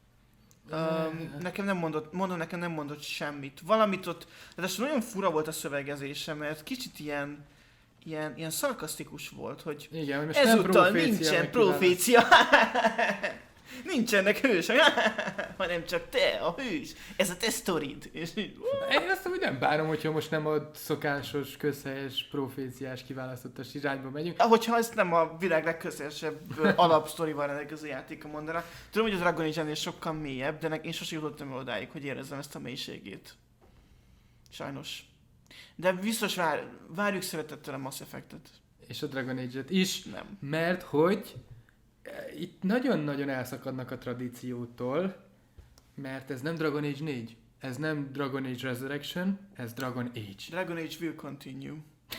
um, nekem nem mondott, mondom, nekem nem mondott semmit. Valamit ott, de ez nagyon fura volt a szövegezése, mert kicsit ilyen Ilyen, ilyen szarkasztikus volt, hogy igen, hogy most ezúttal nincsen profécia, nincsenek hősök, hanem csak te, a hős, ez a te sztorid. És így, én azt mondom, hogy nem bánom, hogyha most nem a szokásos, közhelyes, proféciás, kiválasztottas irányba megyünk. Ahogyha ezt nem a világ legközhelyesebb alapsztorival rendelkező játéka mondaná. Tudom, hogy a Dragon Age-ennél sokkal mélyebb, de én sosem jutottam el odáig, hogy érezzem ezt a mélységét. Sajnos. De biztos vár, várjuk szeretettel a Mass Effect-et. És a Dragon Age-et is, nem. Mert hogy itt nagyon-nagyon elszakadnak a tradíciótól, mert ez nem Dragon Age négy, ez nem Dragon Age Resurrection, ez Dragon Age. Dragon Age will continue.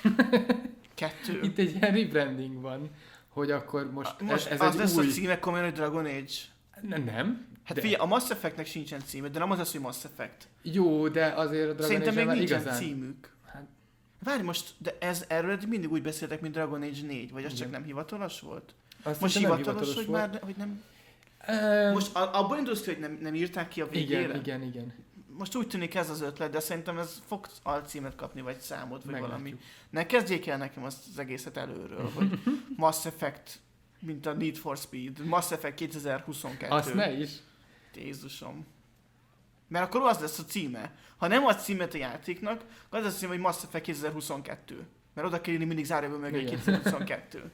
Kettő. Itt egy ilyen rebranding van, hogy akkor most, a, most ez, ez az egy lesz új... a címe komolyan, hogy Dragon Age. Nem, nem. Hát de... figyelj, a Mass Effectnek sincsen címe, de nem az az, hogy Mass Effect. Jó, de azért a Dragon Szerintem még Age-en nincsen igazán... címük. Hát... Várj most, de ez, erről mindig úgy beszéltek, mint Dragon Age négy, vagy az igen. csak nem hivatalos volt? Azt most hivatalos, hivatalos, hogy volt. már hogy nem... Um... Most a, abból indulsz ki, hogy nem, nem írták ki a végére? Igen, igen, igen. Most úgy tűnik ez az ötlet, de szerintem ez fog alcímet kapni, vagy számot, vagy Meglátjuk. valami. Ne kezdjék el nekem azt az egészet előről, hogy Mass Effect, mint a Need for Speed, Mass Effect kétezer-huszonkettő. Azt ne is. Jézusom. Mert akkor az lesz a címe. Ha nem ad címet a játéknak, akkor az lesz a címe, hogy Mass Effect kétezer-huszonkettő. Mert oda kell írni mindig zárjában meg egy kétezer-huszonkettő.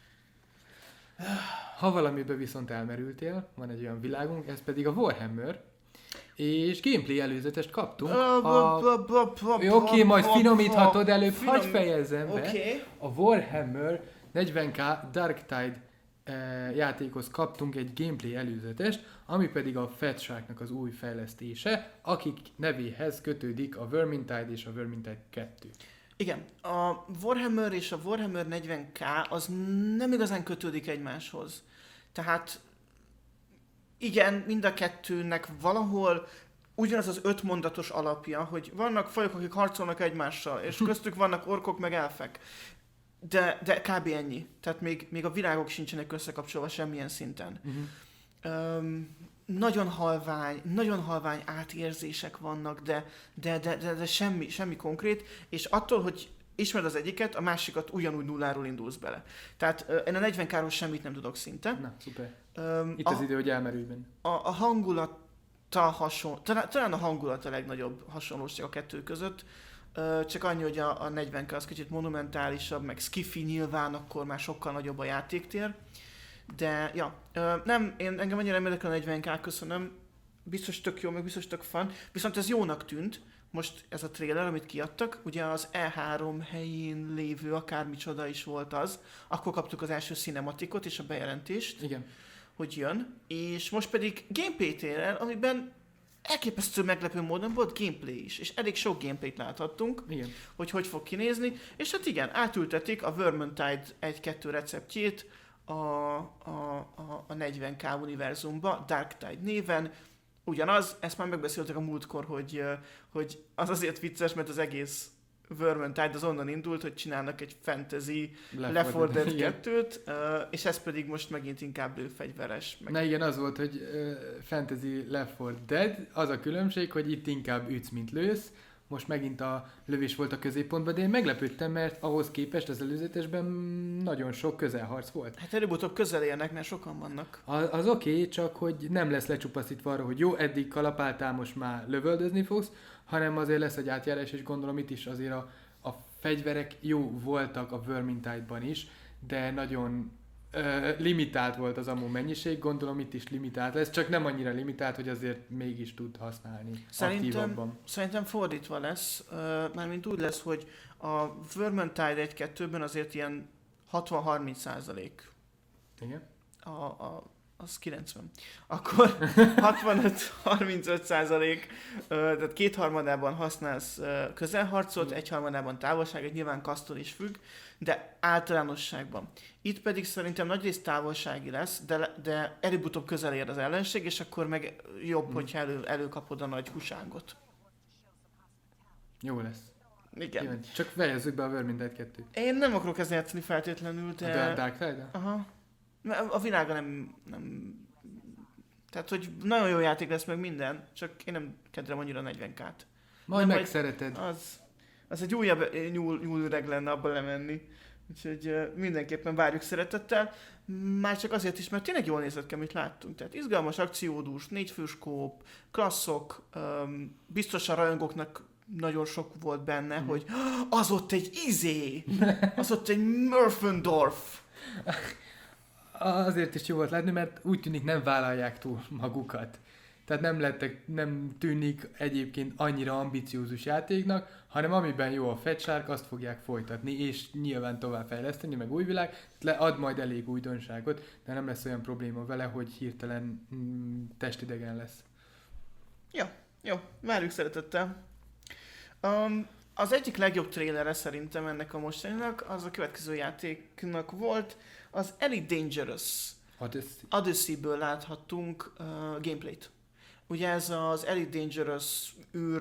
Ha valamiben viszont elmerültél, van egy olyan világunk, ez pedig a Warhammer, és gameplay előzetest kaptunk. Oké, majd finomíthatod előbb, hadd fejezzem be. A Warhammer negyven ká Dark Tide játékhoz kaptunk egy gameplay előzetest, ami pedig a Fat Sharknak az új fejlesztése, akik nevéhez kötődik a Vermintide és a Vermintide kettő. Igen, a Warhammer és a Warhammer negyven ká az nem igazán kötődik egymáshoz. Tehát igen, mind a kettőnek valahol ugyanaz az öt mondatos alapja, hogy vannak fajok, akik harcolnak egymással, és köztük vannak orkok meg elfek. De, de kb. Ennyi. Tehát még, még a világok sincsenek összekapcsolva semmilyen szinten. Uh-huh. Um, nagyon halvány, nagyon halvány átérzések vannak, de, de, de, de, de semmi, semmi konkrét, és attól, hogy ismered az egyiket, a másikat ugyanúgy nulláról indulsz bele. Tehát uh, én a negyven káról semmit nem tudok szinte. Na, szuper. Um, Itt a, az idő, hogy elmerülj benne. A, a hangulata hasonló, talán, talán a hangulat a legnagyobb hasonlóság a kettő között. Uh, csak annyi, hogy a, a negyven ká az kicsit monumentálisabb, meg skifi nyilván, akkor már sokkal nagyobb a játéktér. De, ja, uh, nem, én engem annyira nem érdekel a negyven ká, köszönöm. Biztos tök jó, meg biztos tök fun. Viszont ez jónak tűnt, most ez a trailer, amit kiadtak, ugye az E három helyén lévő akármicsoda is volt az, akkor kaptuk az első cinematikot és a bejelentést, igen, hogy jön, és most pedig gameplay trailer, amiben elképesztő meglepő módon volt gameplay is, és elég sok gameplayt láthattunk, igen, hogy hogy fog kinézni, és hát igen, átültetik a Vermintide egy kettő receptjét a, a, a, a negyven ká univerzumba, Darktide néven, ugyanaz, ezt már megbeszéltek a múltkor, hogy, hogy az azért vicces, mert az egész Vermintide az onnan indult, hogy csinálnak egy fantasy Left four Dead kettőt, és ez pedig most megint inkább lőfegyveres. Meg... Na igen, az volt, hogy uh, fantasy Left four Dead, az a különbség, hogy itt inkább ütsz, mint lősz, most megint a lövés volt a középpontban, de én meglepődtem, mert ahhoz képest az előzetesben nagyon sok közelharc volt. Hát előbb-utóbb közel érnek, mert sokan vannak. Az, az oké, okay, csak hogy nem lesz lecsupaszítva arra, hogy jó, eddig kalapáltál, most már lövöldözni fogsz, hanem azért lesz egy átjárás, és gondolom itt is azért a, a fegyverek jó voltak a Vermintide-ban is, de nagyon ö, limitált volt az amú mennyiség, gondolom itt is limitált lesz, csak nem annyira limitált, hogy azért mégis tud használni szerintem, aktívabban. Szerintem fordítva lesz, uh, mármint úgy lesz, hogy a Vermintide egy kettőben azért ilyen hatvan-harminc százalék. Igen. A, a, az kilencven. Akkor hatvanöt-harmincöt százalék, tehát kétharmadában használsz közelharcot, egyharmadában távolságot, nyilván kasztól is függ, de általánosságban. Itt pedig szerintem nagyrészt távolsági lesz, de, de előbb-utóbb közel ér az ellenség, és akkor meg jobb, mm. hogyha elő, előkapod a nagy húságot. Jó lesz. Igen. Jó, csak fejezzük be a Vermintide kettőt. Én nem akarok ezt játszani feltétlenül, de... A Darktide-a? Aha. A világa nem, nem... Tehát, hogy nagyon jó játék lesz meg minden, csak én nem kedvelem annyira a negyven kát. Majd nem megszereted. Az, az egy újabb nyúl, nyúlüreg lenne abba lemenni. Úgyhogy uh, mindenképpen várjuk szeretettel. Már csak azért is, mert tényleg jól nézett ki, amit láttunk. Tehát izgalmas, akciódús, négyfős kóp, klasszok, um, biztos a rajongóknak nagyon sok volt benne, mm. hogy az ott egy izé! Az ott egy Murfendorf! Azért is jó volt látni, mert úgy tűnik nem vállalják túl magukat. Tehát nem lettek, nem tűnik egyébként annyira ambiciózus játéknak, hanem amiben jó a Fat Shark, azt fogják folytatni, és nyilván továbbfejleszteni, meg új világ, ad majd elég újdonságot, de nem lesz olyan probléma vele, hogy hirtelen mm, testidegen lesz. Jó, jó, várjuk szeretettel. Um, az egyik legjobb trailere szerintem ennek a mostaninak, az a következő játéknak volt, az Elite Dangerous Odyssey. Odyssey-ből láthattunk uh, gameplayt. Ugye ez az Elite Dangerous űr,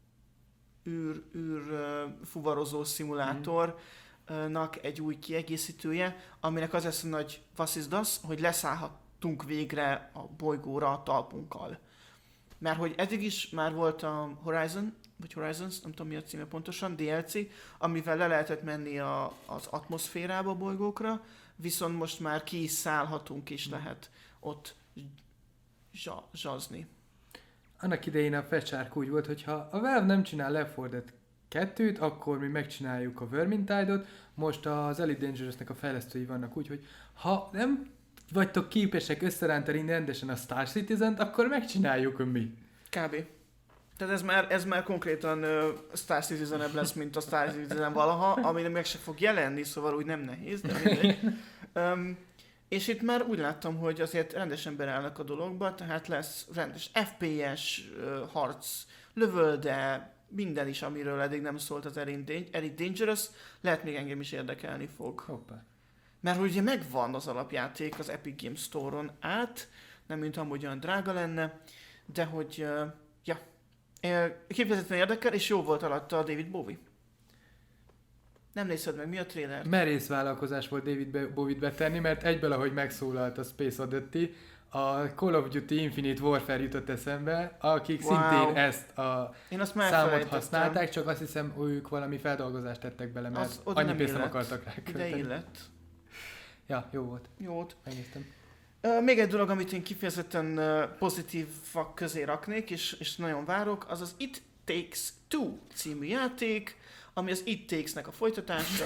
űr, űr uh, fuvarozó szimulátornak mm. egy új kiegészítője, aminek az lesz a nagy vasszizdasz, hogy leszállhattunk végre a bolygóra a talpunkkal. Mert hogy eddig is már volt a Horizon, vagy Horizons, nem tudom mi a címe pontosan, dé el cé, amivel le lehetett menni a, az atmoszférába a bolygókra, viszont most már ki is szállhatunk és lehet ott zsa, zsazni. Annak idején a Fat Shark úgy volt, hogy ha a Valve nem csinál Left four Dead kettőt, akkor mi megcsináljuk a Vermintide-ot. Most az Elite Dangerous-nek a fejlesztői vannak úgy, hogy ha nem vagytok képesek összerántani rendesen a Star Citizen-t, akkor megcsináljuk mi. Kb. Tehát ez már, ez már konkrétan uh, Star Citizen-ebb lesz, mint a Star Citizen valaha, ami meg se fog jelenni, szóval úgy nem nehéz, de mindegy. um, És itt már úgy láttam, hogy azért rendesen beleállnak a dologba, tehát lesz rendes ef pé es uh, harc, lövölde, minden is, amiről eddig nem szólt az Elite Dangerous, lehet még engem is érdekelni fog. Hoppá. Mert ugye megvan az alapjáték az Epic Games Store-on át, nem mint amúgy olyan drága lenne, de hogy, uh, ja, kifejezetten érdekel, és jó volt alatta a David Bowie. Nem nézted meg, mi a trailer? Merész vállalkozás volt David Bowie-t betenni, mert egyből, ahogy megszólalt a Space Oddity, a Call of Duty Infinite Warfare jutott eszembe, akik wow. szintén ezt a Én azt számot használták, csak azt hiszem, ők valami feldolgozást tettek bele, mert az, annyi pénzt nem akartak rá költeni. De illett. Ja, jó volt. Jó volt. Megnéztem. Uh, még egy dolog, amit én kifejezetten uh, pozitívak közé raknék, és, és nagyon várok, az az It Takes Two című játék, ami az It Takes-nek a folytatása.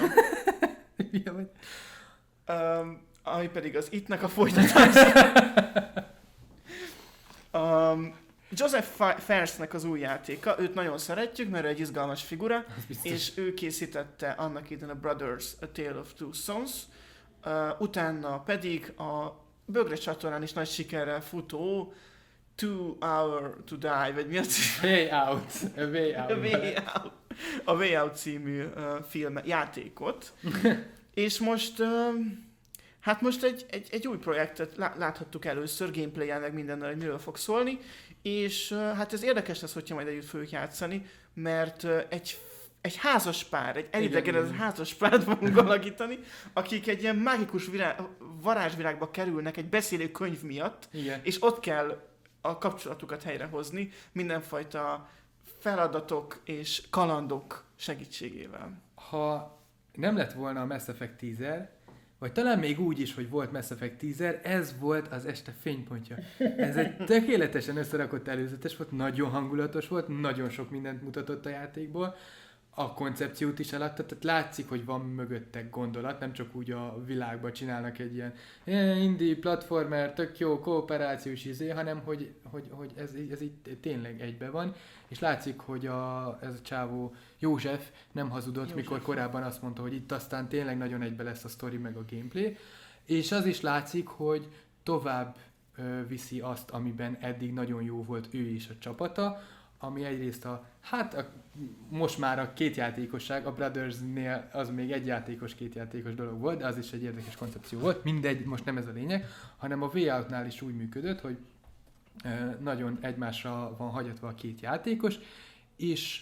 um, ami pedig az It-nek a folytatása. um, Joseph Faresnek az új játéka, őt nagyon szeretjük, mert ő egy izgalmas figura, és ő készítette annak idején a Brothers, A Tale of Two Sons, uh, utána pedig a Bögre csatornán is nagy sikerrel futó Two Hour to Die, vagy mi az? Way Out. A Way Out. A Way Out, a Way Out című uh, film, játékot. És most, uh, hát most egy, egy, egy új projektet láthattuk először, gameplay-en meg mindennel, hogy miről fog szólni, és uh, hát ez érdekes lesz, hogyha majd együtt fogjuk játszani, mert uh, egy egy házas pár, egy elidegenedett házas párt fogunk alakítani, akik egy ilyen mágikus virág, varázsvilágba kerülnek egy beszélő könyv miatt, igen. És ott kell a kapcsolatukat helyrehozni mindenfajta feladatok és kalandok segítségével. Ha nem lett volna a Mass Effect teaser, vagy talán még úgy is, hogy volt Mass Effect teaser, ez volt az este fénypontja. Ez egy tökéletesen összerakott előzetes volt, nagyon hangulatos volt, nagyon sok mindent mutatott a játékból, a koncepciót is eladta, tehát látszik, hogy van mögöttek gondolat, nem csak úgy a világban csinálnak egy ilyen indie platformer, tök jó kooperációs izé, hanem hogy, hogy, hogy ez, ez itt tényleg egybe van, és látszik, hogy a, ez a csávó József nem hazudott, József. Mikor korábban azt mondta, hogy itt aztán tényleg nagyon egybe lesz a sztori meg a gameplay, és az is látszik, hogy tovább ö, viszi azt, amiben eddig nagyon jó volt ő és a csapata, ami egyrészt a, hát a, most már a kétjátékosság, a Brothers-nél az még egy játékos, kétjátékos dolog volt, de az is egy érdekes koncepció volt, mindegy, most nem ez a lényeg, hanem a Way Out-nál is úgy működött, hogy e, nagyon egymásra van hagyatva a két játékos, és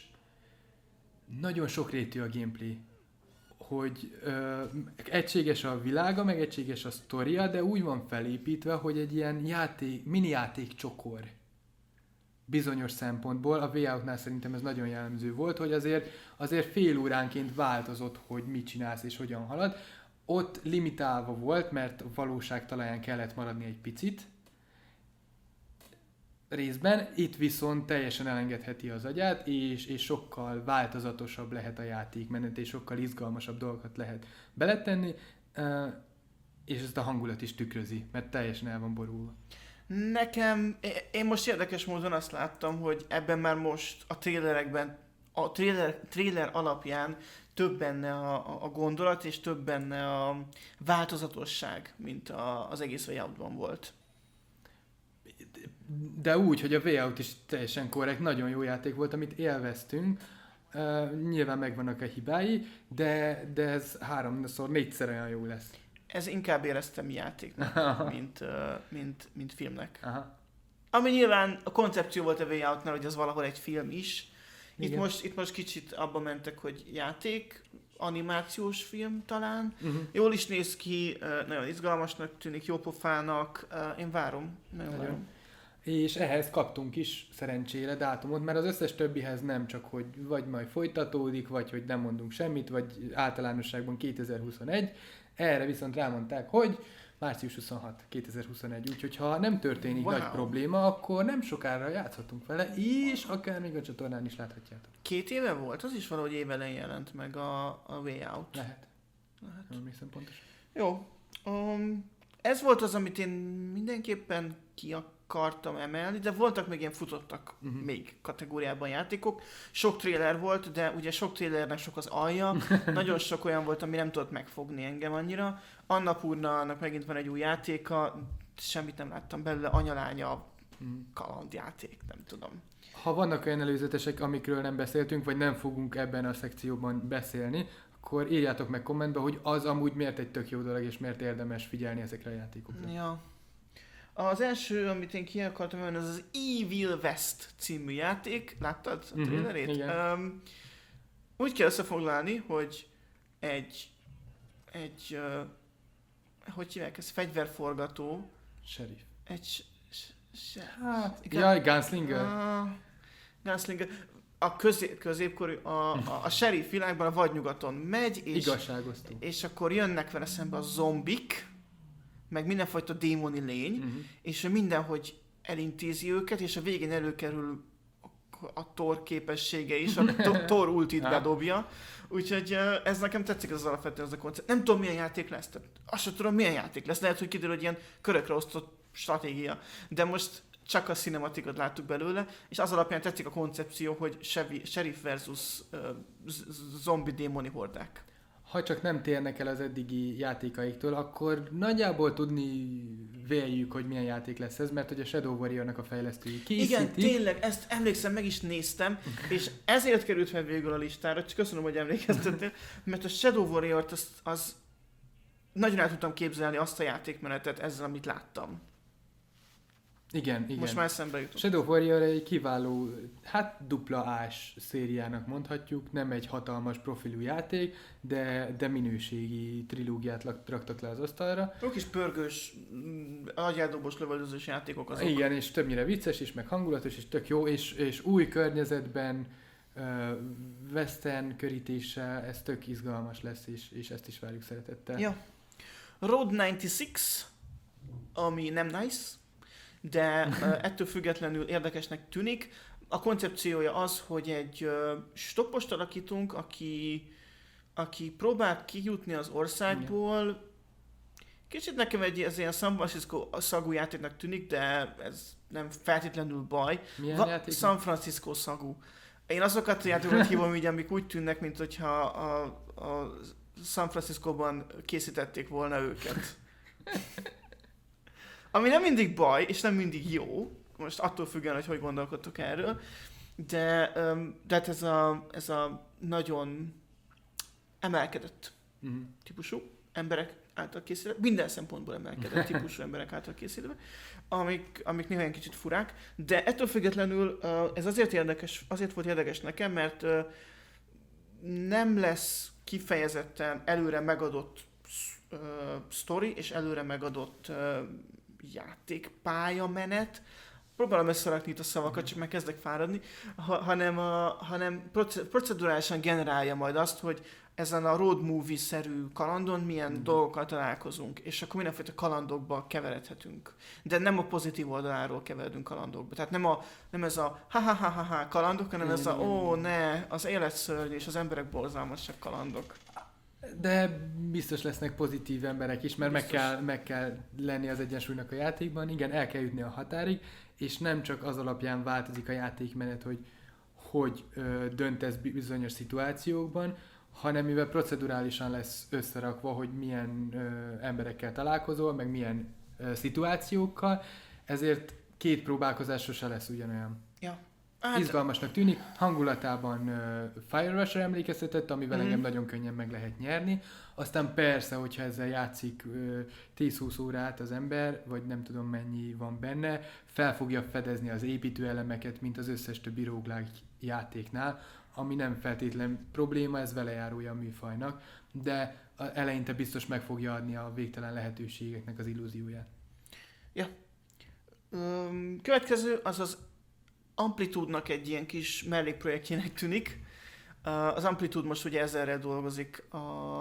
nagyon sokrétű a gameplay, hogy e, egységes a világa, meg egységes a sztoria, de úgy van felépítve, hogy egy ilyen játék, mini játék csokor. Bizonyos szempontból, a Way Out-nál szerintem ez nagyon jellemző volt, hogy azért, azért fél óránként változott, hogy mit csinálsz és hogyan halad. Ott limitálva volt, mert valóság talaján kellett maradni egy picit részben, itt viszont teljesen elengedheti az agyát, és, és sokkal változatosabb lehet a játékmenet, és sokkal izgalmasabb dolgokat lehet beletenni, és ezt a hangulat is tükrözi, mert teljesen el van borulva. Nekem, én most érdekes módon azt láttam, hogy ebben már most a trailerekben, a trailer, trailer alapján több benne a, a gondolat, és több benne a változatosság, mint a, az egész Way Out-ban volt. De úgy, hogy a Way Out is teljesen korrekt, nagyon jó játék volt, amit élveztünk. Uh, nyilván megvannak a hibái, de, de ez háromszor, négyszer olyan jó lesz. Ez inkább éreztem játéknak, mint, uh, mint, mint filmnek. Aha. Ami nyilván a koncepció volt a Way Out-nál, hogy az valahol egy film is. Itt most, itt most kicsit abba mentek, hogy játék, animációs film talán. Uh-huh. Jól is néz ki, uh, nagyon izgalmasnak tűnik, jó pofának. Uh, én várom, nagyon, nagyon várom. És ehhez kaptunk is szerencsére dátumot, mert az összes többihez nem csak, hogy vagy majd folytatódik, vagy hogy nem mondunk semmit, vagy általánosságban kétezer-huszonegy. Erre viszont rámondták, hogy március huszonhatodika kétezer-huszonegy, úgyhogy ha nem történik wow. nagy probléma, akkor nem sokára játszhatunk vele, és akár még a csatornán is láthatjátok. Két éve volt? Az is valahogy évelején jelent meg a, a Way Out. Lehet. Lehet. Nem hiszem pontosan. Jó. Um, ez volt az, amit én mindenképpen ki akartam emelni, de voltak még ilyen futottak uh-huh. még kategóriában játékok. Sok trailer volt, de ugye sok trailernek sok az alja. Nagyon sok olyan volt, ami nem tudott megfogni engem annyira. Annapurna-nak megint van egy új játéka, semmit nem láttam belőle, anyalánya kalandjáték, nem tudom. Ha vannak olyan előzetesek, amikről nem beszéltünk, vagy nem fogunk ebben a szekcióban beszélni, akkor írjátok meg kommentbe, hogy az amúgy miért egy tök jó dolog, és miért érdemes figyelni ezekre a játékokra. Ja. Az első, amit én ki akartam emelni, az az Evil West című játék. Láttad a trailerét? Uh-huh, igen. Um, úgy kell összefoglalni, hogy egy, egy uh, hogy hívják ez, fegyverforgató. Sheriff. Egy... Se, hát, jaj, Gunslinger. Uh, Gunslinger. A közé, középkorú, a, a, a sheriff világban a vadnyugaton megy, és, és akkor jönnek vele szembe a zombik, meg mindenfajta démoni lény, uh-huh. és ő mindenhogy elintézi őket, és a végén előkerül a, a Thor képessége is, a Thor ultit bedobja. Úgyhogy ez nekem tetszik az alapvetően ez a koncept. Nem tudom, milyen játék lesz. Tehát azt sem tudom, milyen játék lesz. Lehet, hogy kiderül, hogy ilyen körökre osztott stratégia. De most csak a cinematikot láttuk belőle, és az alapján tetszik a koncepció, hogy sheriff versus uh, zombi démoni hordák. Ha csak nem térnek el az eddigi játékaiktól, akkor nagyjából tudni véljük, hogy milyen játék lesz ez, mert hogy a Shadow Warrior-nak a fejlesztői készítik. Igen, tényleg, ezt emlékszem, meg is néztem, és ezért került fel végül a listára, csak köszönöm, hogy emlékeztettél, mert a Shadow Warrior-t az, az nagyon el tudtam képzelni azt a játékmenetet ezzel, amit láttam. Igen, igen. Most már eszembe jutott. Shadow Warrior egy kiváló, hát dupla ás szériának mondhatjuk, nem egy hatalmas profilú játék, de, de minőségi trilógiát raktak le az asztalra. Jó kis pörgős, agyeldobos lövöldözős játékok azok. Igen, és többnyire vicces is, meg hangulatos is, tök jó, és, és új környezetben, uh, western körítéssel, ez tök izgalmas lesz, és, és ezt is várjuk szeretettel. Ja. Road kilencvenhat, ami nem nice, de uh, ettől függetlenül érdekesnek tűnik. A koncepciója az, hogy egy uh, stoppost alakítunk, aki, aki próbál kijutni az országból. Igen. Kicsit nekem egy ez ilyen San Francisco szagú játéknak tűnik, de ez nem feltétlenül baj. Milyen Va- játék? San Francisco szagú. Én azokat a játékokat hívom így, amik úgy tűnnek, mint hogyha a, a San Franciscóban készítették volna őket. Ami nem mindig baj, és nem mindig jó, most attól függően, hogy hogy gondolkodtok erről, de, de hát ez a, ez a nagyon emelkedett uh-huh. típusú emberek által készítve, minden szempontból emelkedett típusú emberek által készítve, amik, amik néha egy kicsit furák, de ettől függetlenül ez azért érdekes, azért volt érdekes nekem, mert nem lesz kifejezetten előre megadott uh, sztori és előre megadott uh, játékpálya menet. Próbálom összerakni itt a szavakat, csak meg kezdek fáradni, ha, hanem, a, hanem procedurálisan generálja majd azt, hogy ezen a road movie-szerű kalandon milyen mm. dolgokkal találkozunk, és akkor mindenfajta kalandokba keveredhetünk. De nem a pozitív oldaláról keveredünk kalandokba. Tehát nem, a, nem ez a ha-ha-ha-ha kalandok, hanem mm. ez a ó, ne, az életszörny és az emberek borzalmasak kalandok. De biztos lesznek pozitív emberek is, mert meg kell, meg kell lenni az egyensúlynak a játékban. Igen, el kell jutni a határig, és nem csak az alapján változik a játékmenet, hogy hogy ö, döntesz bizonyos szituációkban, hanem mivel procedurálisan lesz összerakva, hogy milyen ö, emberekkel találkozol, meg milyen ö, szituációkkal, ezért két próbálkozás sose lesz ugyanolyan. Ja. Hát, izgalmasnak tűnik, hangulatában uh, Fire Rush-ra emlékeztetett, amivel mm-hmm. engem nagyon könnyen meg lehet nyerni. Aztán persze, hogyha ezzel játszik uh, tíz-húsz órát az ember, vagy nem tudom mennyi van benne, fel fogja fedezni az építőelemeket, mint az összes többi roguelike játéknál, ami nem feltétlen probléma, ez velejárója a műfajnak, de eleinte biztos meg fogja adni a végtelen lehetőségeknek az illúzióját. Ja. Um, következő az az Amplitude-nak egy ilyen kis mellékprojektjének tűnik. Az Amplitude most ugye ezerrel dolgozik a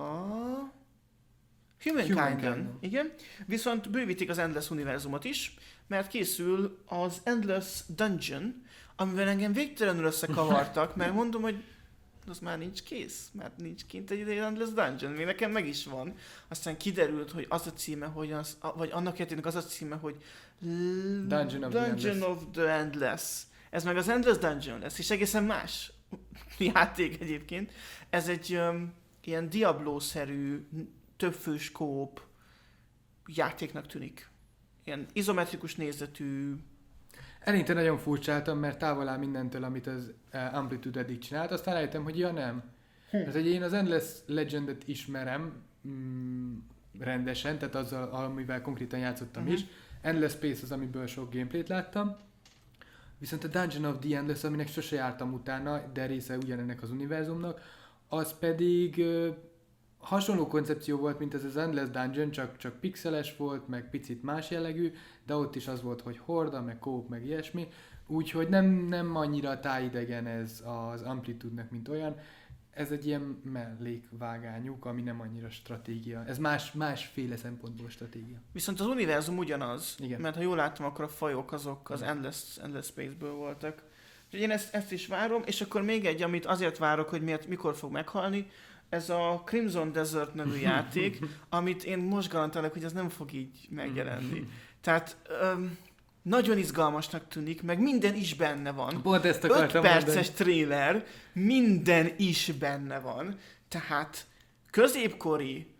Humankind-en. Igen. Viszont bővítik az Endless univerzumot is, mert készül az Endless Dungeon, amivel engem végtelenül összekavartak, mert mondom, hogy az már nincs kész, mert nincs kint egy Endless Dungeon, még nekem meg is van. Aztán kiderült, hogy az a címe, hogy az, vagy annak játéknak az a címe, hogy L- Dungeon of the Dungeon Endless. of the Endless. Ez meg az Endless Dungeon lesz, és egészen más játék egyébként. Ez egy um, ilyen Diablo-szerű, többfős kóp játéknak tűnik. Ilyen izometrikus nézetű. Eleinte nagyon furcsáltam, mert távol áll mindentől, amit az uh, Amplitude eddig csinált, aztán rájöttem, hogy ja nem. Hm. Tehát, hogy én az Endless Legendet ismerem mm, rendesen, tehát azzal, amivel konkrétan játszottam uh-huh. is. Endless Space az, amiből sok gameplayt láttam. Viszont a Dungeon of the Endless, aminek sose jártam utána, de része ugyanennek az univerzumnak, az pedig uh, hasonló koncepció volt, mint ez az Endless Dungeon, csak, csak pixeles volt, meg picit más jellegű, de ott is az volt, hogy horda, meg kóp, meg ilyesmi. Úgyhogy nem, nem annyira tájidegen ez az Amplitude-nek, mint olyan. Ez egy ilyen mellékvágányuk, ami nem annyira stratégia. Ez más, másféle szempontból stratégia. Viszont az univerzum ugyanaz, igen. Mert ha jól láttam, akkor a fajok azok az Endless, Endless Space-ből voltak. Úgyhogy én ezt, ezt is várom, és akkor még egy, amit azért várok, hogy miért, mikor fog meghalni, ez a Crimson Desert nevű játék, amit én most garantálok, hogy ez nem fog így megjelenni. Tehát öm, nagyon izgalmasnak tűnik, meg minden is benne van. Pont ezt akartam öt perces mondani. trailer, minden is benne van. Tehát középkori,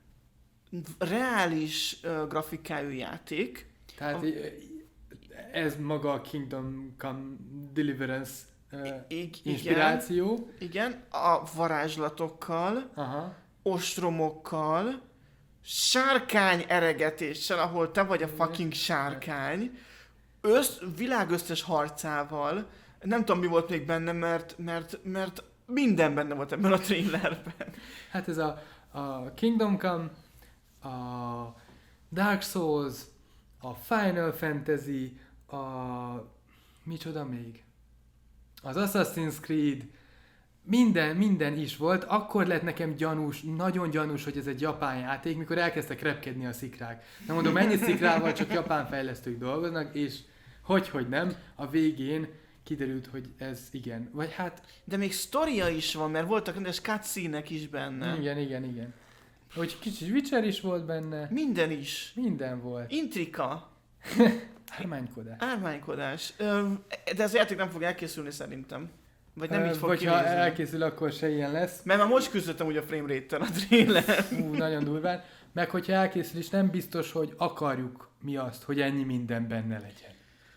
reális uh, grafikájú játék. Tehát a... ez maga a Kingdom Come Deliverance uh, I- inspiráció. Igen, a varázslatokkal, Aha. ostromokkal, sárkány eregetéssel, ahol te vagy a fucking sárkány, össz, világösszes harcával, nem tudom mi volt még benne, mert, mert, mert minden benne volt ebben a trailerben. Hát ez a, a Kingdom Come, a Dark Souls, a Final Fantasy, a... micsoda még? Az Assassin's Creed, minden, minden is volt. Akkor lett nekem gyanús, nagyon gyanús, hogy ez egy japán játék, mikor elkezdtek repkedni a szikrák. Nem mondom, mennyi szikrával csak japán fejlesztők dolgoznak, és hogy, hogy nem, a végén kiderült, hogy ez igen. Vagy hát... De még sztoria is van, mert voltak rendes cutscene-ek is benne. Igen, igen, igen. Hogy kicsit Witcher is volt benne. Minden is. Minden volt. Intrika. Ármánykodás. Ármánykodás. De ez a játék nem fog elkészülni szerintem. Vagy nem Ö, így fog vagy kinézni. ha elkészül, akkor se ilyen lesz. Mert már most küzdöttem ugye a framerate-tel a trailer. Ú, nagyon durván. Meg hogyha elkészül is, nem biztos, hogy akarjuk mi azt, hogy ennyi minden benne legyen.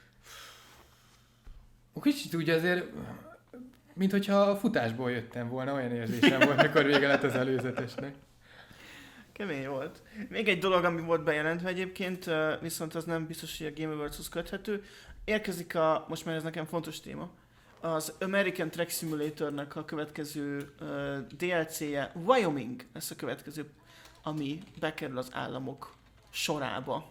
Kicsit úgy azért, mint hogyha a futásból jöttem volna, olyan érzésem volt, mikor vége lett az előzetesnek. Kemény volt. Még egy dolog, ami volt bejelentve egyébként, viszont az nem biztos, hogy a Game Awards-hoz köthető. Érkezik a, most már ez nekem fontos téma, az American Truck Simulator-nek a következő uh, dé el cé-je, Wyoming lesz a következő, ami bekerül az államok sorába.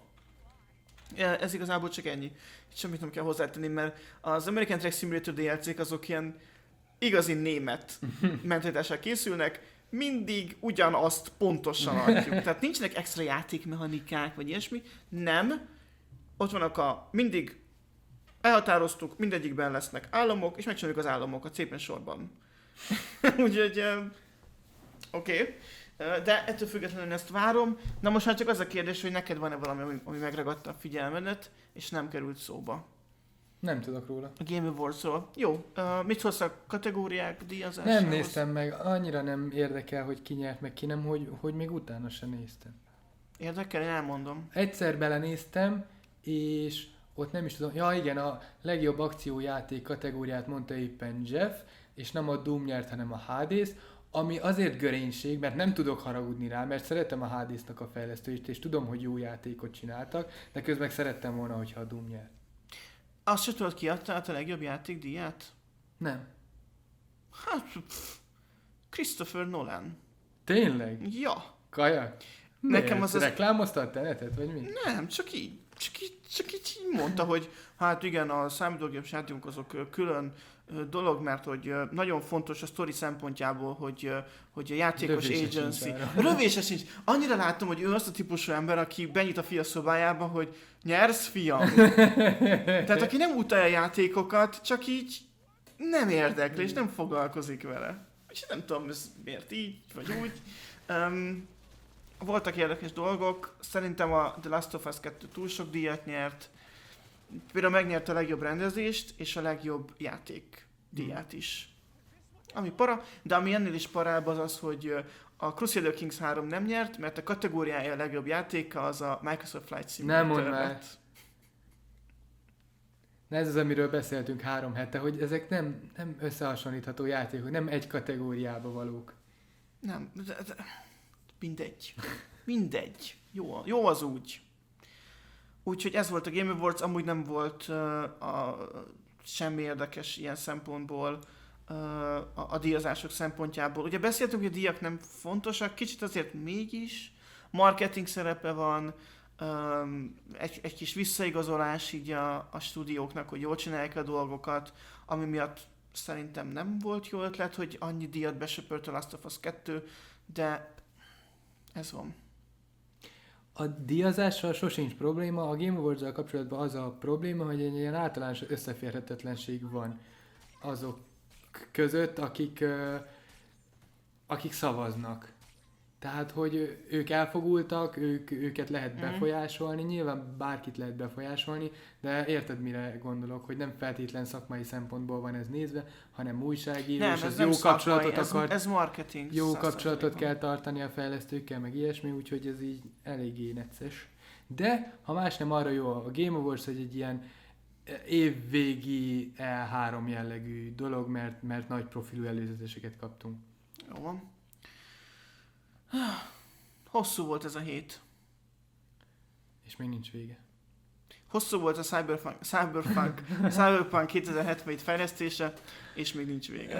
Ez igazából csak ennyi. Semmit nem kell hozzátenni, mert az American Truck Simulator dé el cé-k azok ilyen igazi német mentalitással készülnek, mindig ugyanazt pontosan adjuk. Tehát nincsenek extra játékmechanikák, vagy ilyesmi. Nem. Ott vannak a mindig elhatároztuk, mindegyikben lesznek államok, és megcsináljuk az államokat szépen sorban. Úgyhogy uh, oké. Okay. Uh, de ettől függetlenül ezt várom. Na most már csak az a kérdés, hogy neked van-e valami, ami, ami megragadta a figyelmedet, és nem került szóba. Nem tudok róla. A Game Awards-ról. Jó. Uh, mit hozsz a kategóriák, díjazásához? Nem néztem meg, annyira nem érdekel, hogy ki nyert meg ki, nem, hogy, hogy még utána sem néztem. Érdekel, én elmondom. Egyszer belenéztem, és ott nem is tudom, ja igen, a legjobb akciójáték kategóriát mondta éppen Jeff, és nem a Doom nyert, hanem a Hades, ami azért görénység, mert nem tudok haragudni rá, mert szeretem a Hadesnak a fejlesztőit, és tudom, hogy jó játékot csináltak, de közben szerettem volna, hogyha a Doom nyert. Azt se tudod, ki adta át a legjobb játék díját? Nem. Hát, pff, Christopher Nolan. Tényleg? Ja. Kajak? Nekem az az... Reklámozta a Tenetet, vagy mi? Nem, csak így. Csak így, csak így mondta, hogy hát igen, a számítógépes játékok azok külön dolog, mert hogy nagyon fontos a sztori szempontjából, hogy, hogy a játékos Rövése agency... sincs Rövése sincs. Annyira látom, hogy ő az a típusú ember, aki benyit a fia szobájába, hogy nyersz, fiam. Tehát aki nem utálja a játékokat, csak így nem érdekli, és nem foglalkozik vele. és nem tudom, ez miért így, vagy úgy. Um, voltak érdekes dolgok, szerintem a The Last of Us kettő túl sok díjat nyert, például megnyerte a legjobb rendezést, és a legjobb játék díját is. Ami para, de ami ennél is parább az az, hogy a Crusader Kings három nem nyert, mert a kategóriája a legjobb játéka az a Microsoft Flight Simulator. Nem mondd már. Na ez az, amiről beszéltünk három hete, hogy ezek nem, nem összehasonlítható játékok, nem egy kategóriába valók. Nem, de, de, mindegy. Mindegy. Jó, jó az úgy. Úgyhogy ez volt a Game Awards, amúgy nem volt uh, a, semmi érdekes ilyen szempontból, uh, a, a díjazások szempontjából. Ugye beszéltünk, hogy a díjak nem fontosak, kicsit azért mégis. Marketing szerepe van, um, egy, egy kis visszaigazolás így a, a stúdióknak, hogy jól csinálják a dolgokat, ami miatt szerintem nem volt jó ötlet, hogy annyi díjat besöpört a Last of Us kettő, de ez van. A díjazással sosincs probléma, a Game Awards-zal kapcsolatban az a probléma, hogy egy ilyen általános összeférhetetlenség van azok között, akik, akik szavaznak. Tehát, hogy ők elfogultak, ők, őket lehet befolyásolni, nyilván bárkit lehet befolyásolni, de érted, mire gondolok, hogy nem feltétlen szakmai szempontból van ez nézve, hanem újságíró, nem, és ez az nem jó szakmai, kapcsolatot ez, akar. ez marketing. Jó kapcsolatot kell tartani a fejlesztőkkel, meg ilyesmi, úgyhogy ez így eléggé necces. De, ha más nem, arra jó a Game Awards, hogy egy ilyen évvégi E három jellegű dolog, mert, mert nagy profilú előzeteseket kaptunk. Jó van. Hosszú volt ez a hét. És még nincs vége. Hosszú volt a Cyberpunk, Cyberpunk, Cyberpunk kétezer-hetvenhét fejlesztése, és még nincs vége.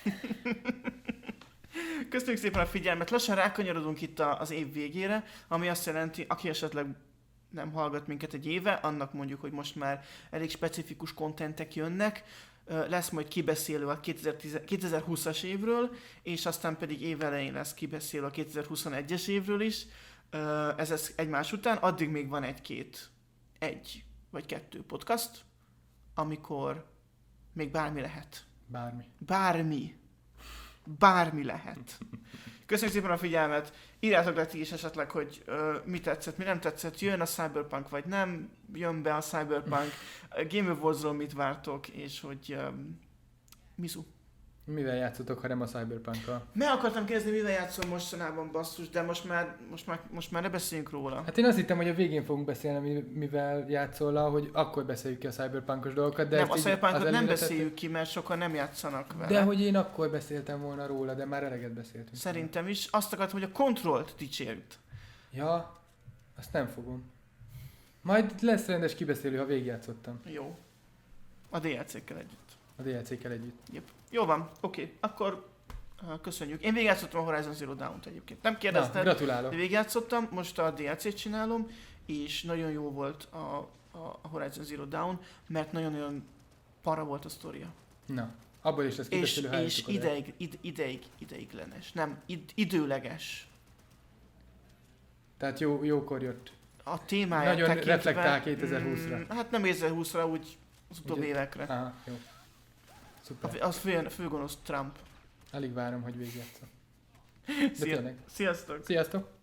Köszönjük szépen a figyelmet, lassan rákanyarodunk itt a, az év végére, ami azt jelenti, aki esetleg nem hallgat minket egy éve, annak mondjuk, hogy most már elég specifikus kontentek jönnek, lesz majd kibeszélő a kétezer-húszas évről, és aztán pedig év elején lesz kibeszélő a kétezer-huszonegyes évről is, ez ez egymás után, addig még van egy-két, egy vagy kettő podcast, amikor még bármi lehet. Bármi. Bármi. Bármi lehet. Köszönjük szépen a figyelmet, írjátok le ti is esetleg, hogy uh, mi tetszett, mi nem tetszett, jön a Cyberpunk vagy nem, jön be a Cyberpunk, Game Awards-ról mit vártok, és hogy um, mizu. Mivel játszotok, ha nem a Cyberpunk-kal? Meg akartam kérdezni, mivel játszol mostanában, basszus, de most már, most már, most már ne beszéljünk róla. Hát én azt hittem, hogy a végén fogunk beszélni, mivel játszol, hogy akkor beszéljük ki a Cyberpunkos dolgokat. De nem, a Cyberpunkot nem előletet... beszéljük ki, mert sokan nem játszanak vele. De hogy én akkor beszéltem volna róla, de már eleget beszéltünk. Szerintem is. Azt akartam, hogy a Controlt dicsérd. Ja, azt nem fogom. Majd lesz rendes kibeszélő, ha végigjátszottam. Jó. A dé el cé-kkel együtt. A dé el cé-kkel együtt. Yep. Jó van, oké. Okay. Akkor uh, köszönjük. Én végigjátszottam a Horizon Zero Dawn-t egyébként. Nem kérdezted, Na, gratulálok. de végigjátszottam, most a dé el cét csinálom, és nagyon jó volt a, a, a Horizon Zero Dawn, mert nagyon-nagyon para volt a sztoria. Na, abból is lesz És, kibeszélő, és ideig, id, ideig, ideiglenes, nem, id, időleges. Tehát jó, jókor jött. A témáját Nagyon tekintve, reflektál kétezer-húszra. Mm, hát nem kétezer-húszra, úgy az utóbbi Ugye? évekre. Aha, jó. Szuper. Az fő, főgonosz Trump. Alig várom, hogy végigjátszom. De Szia, tényleg. sziasztok! Sziasztok!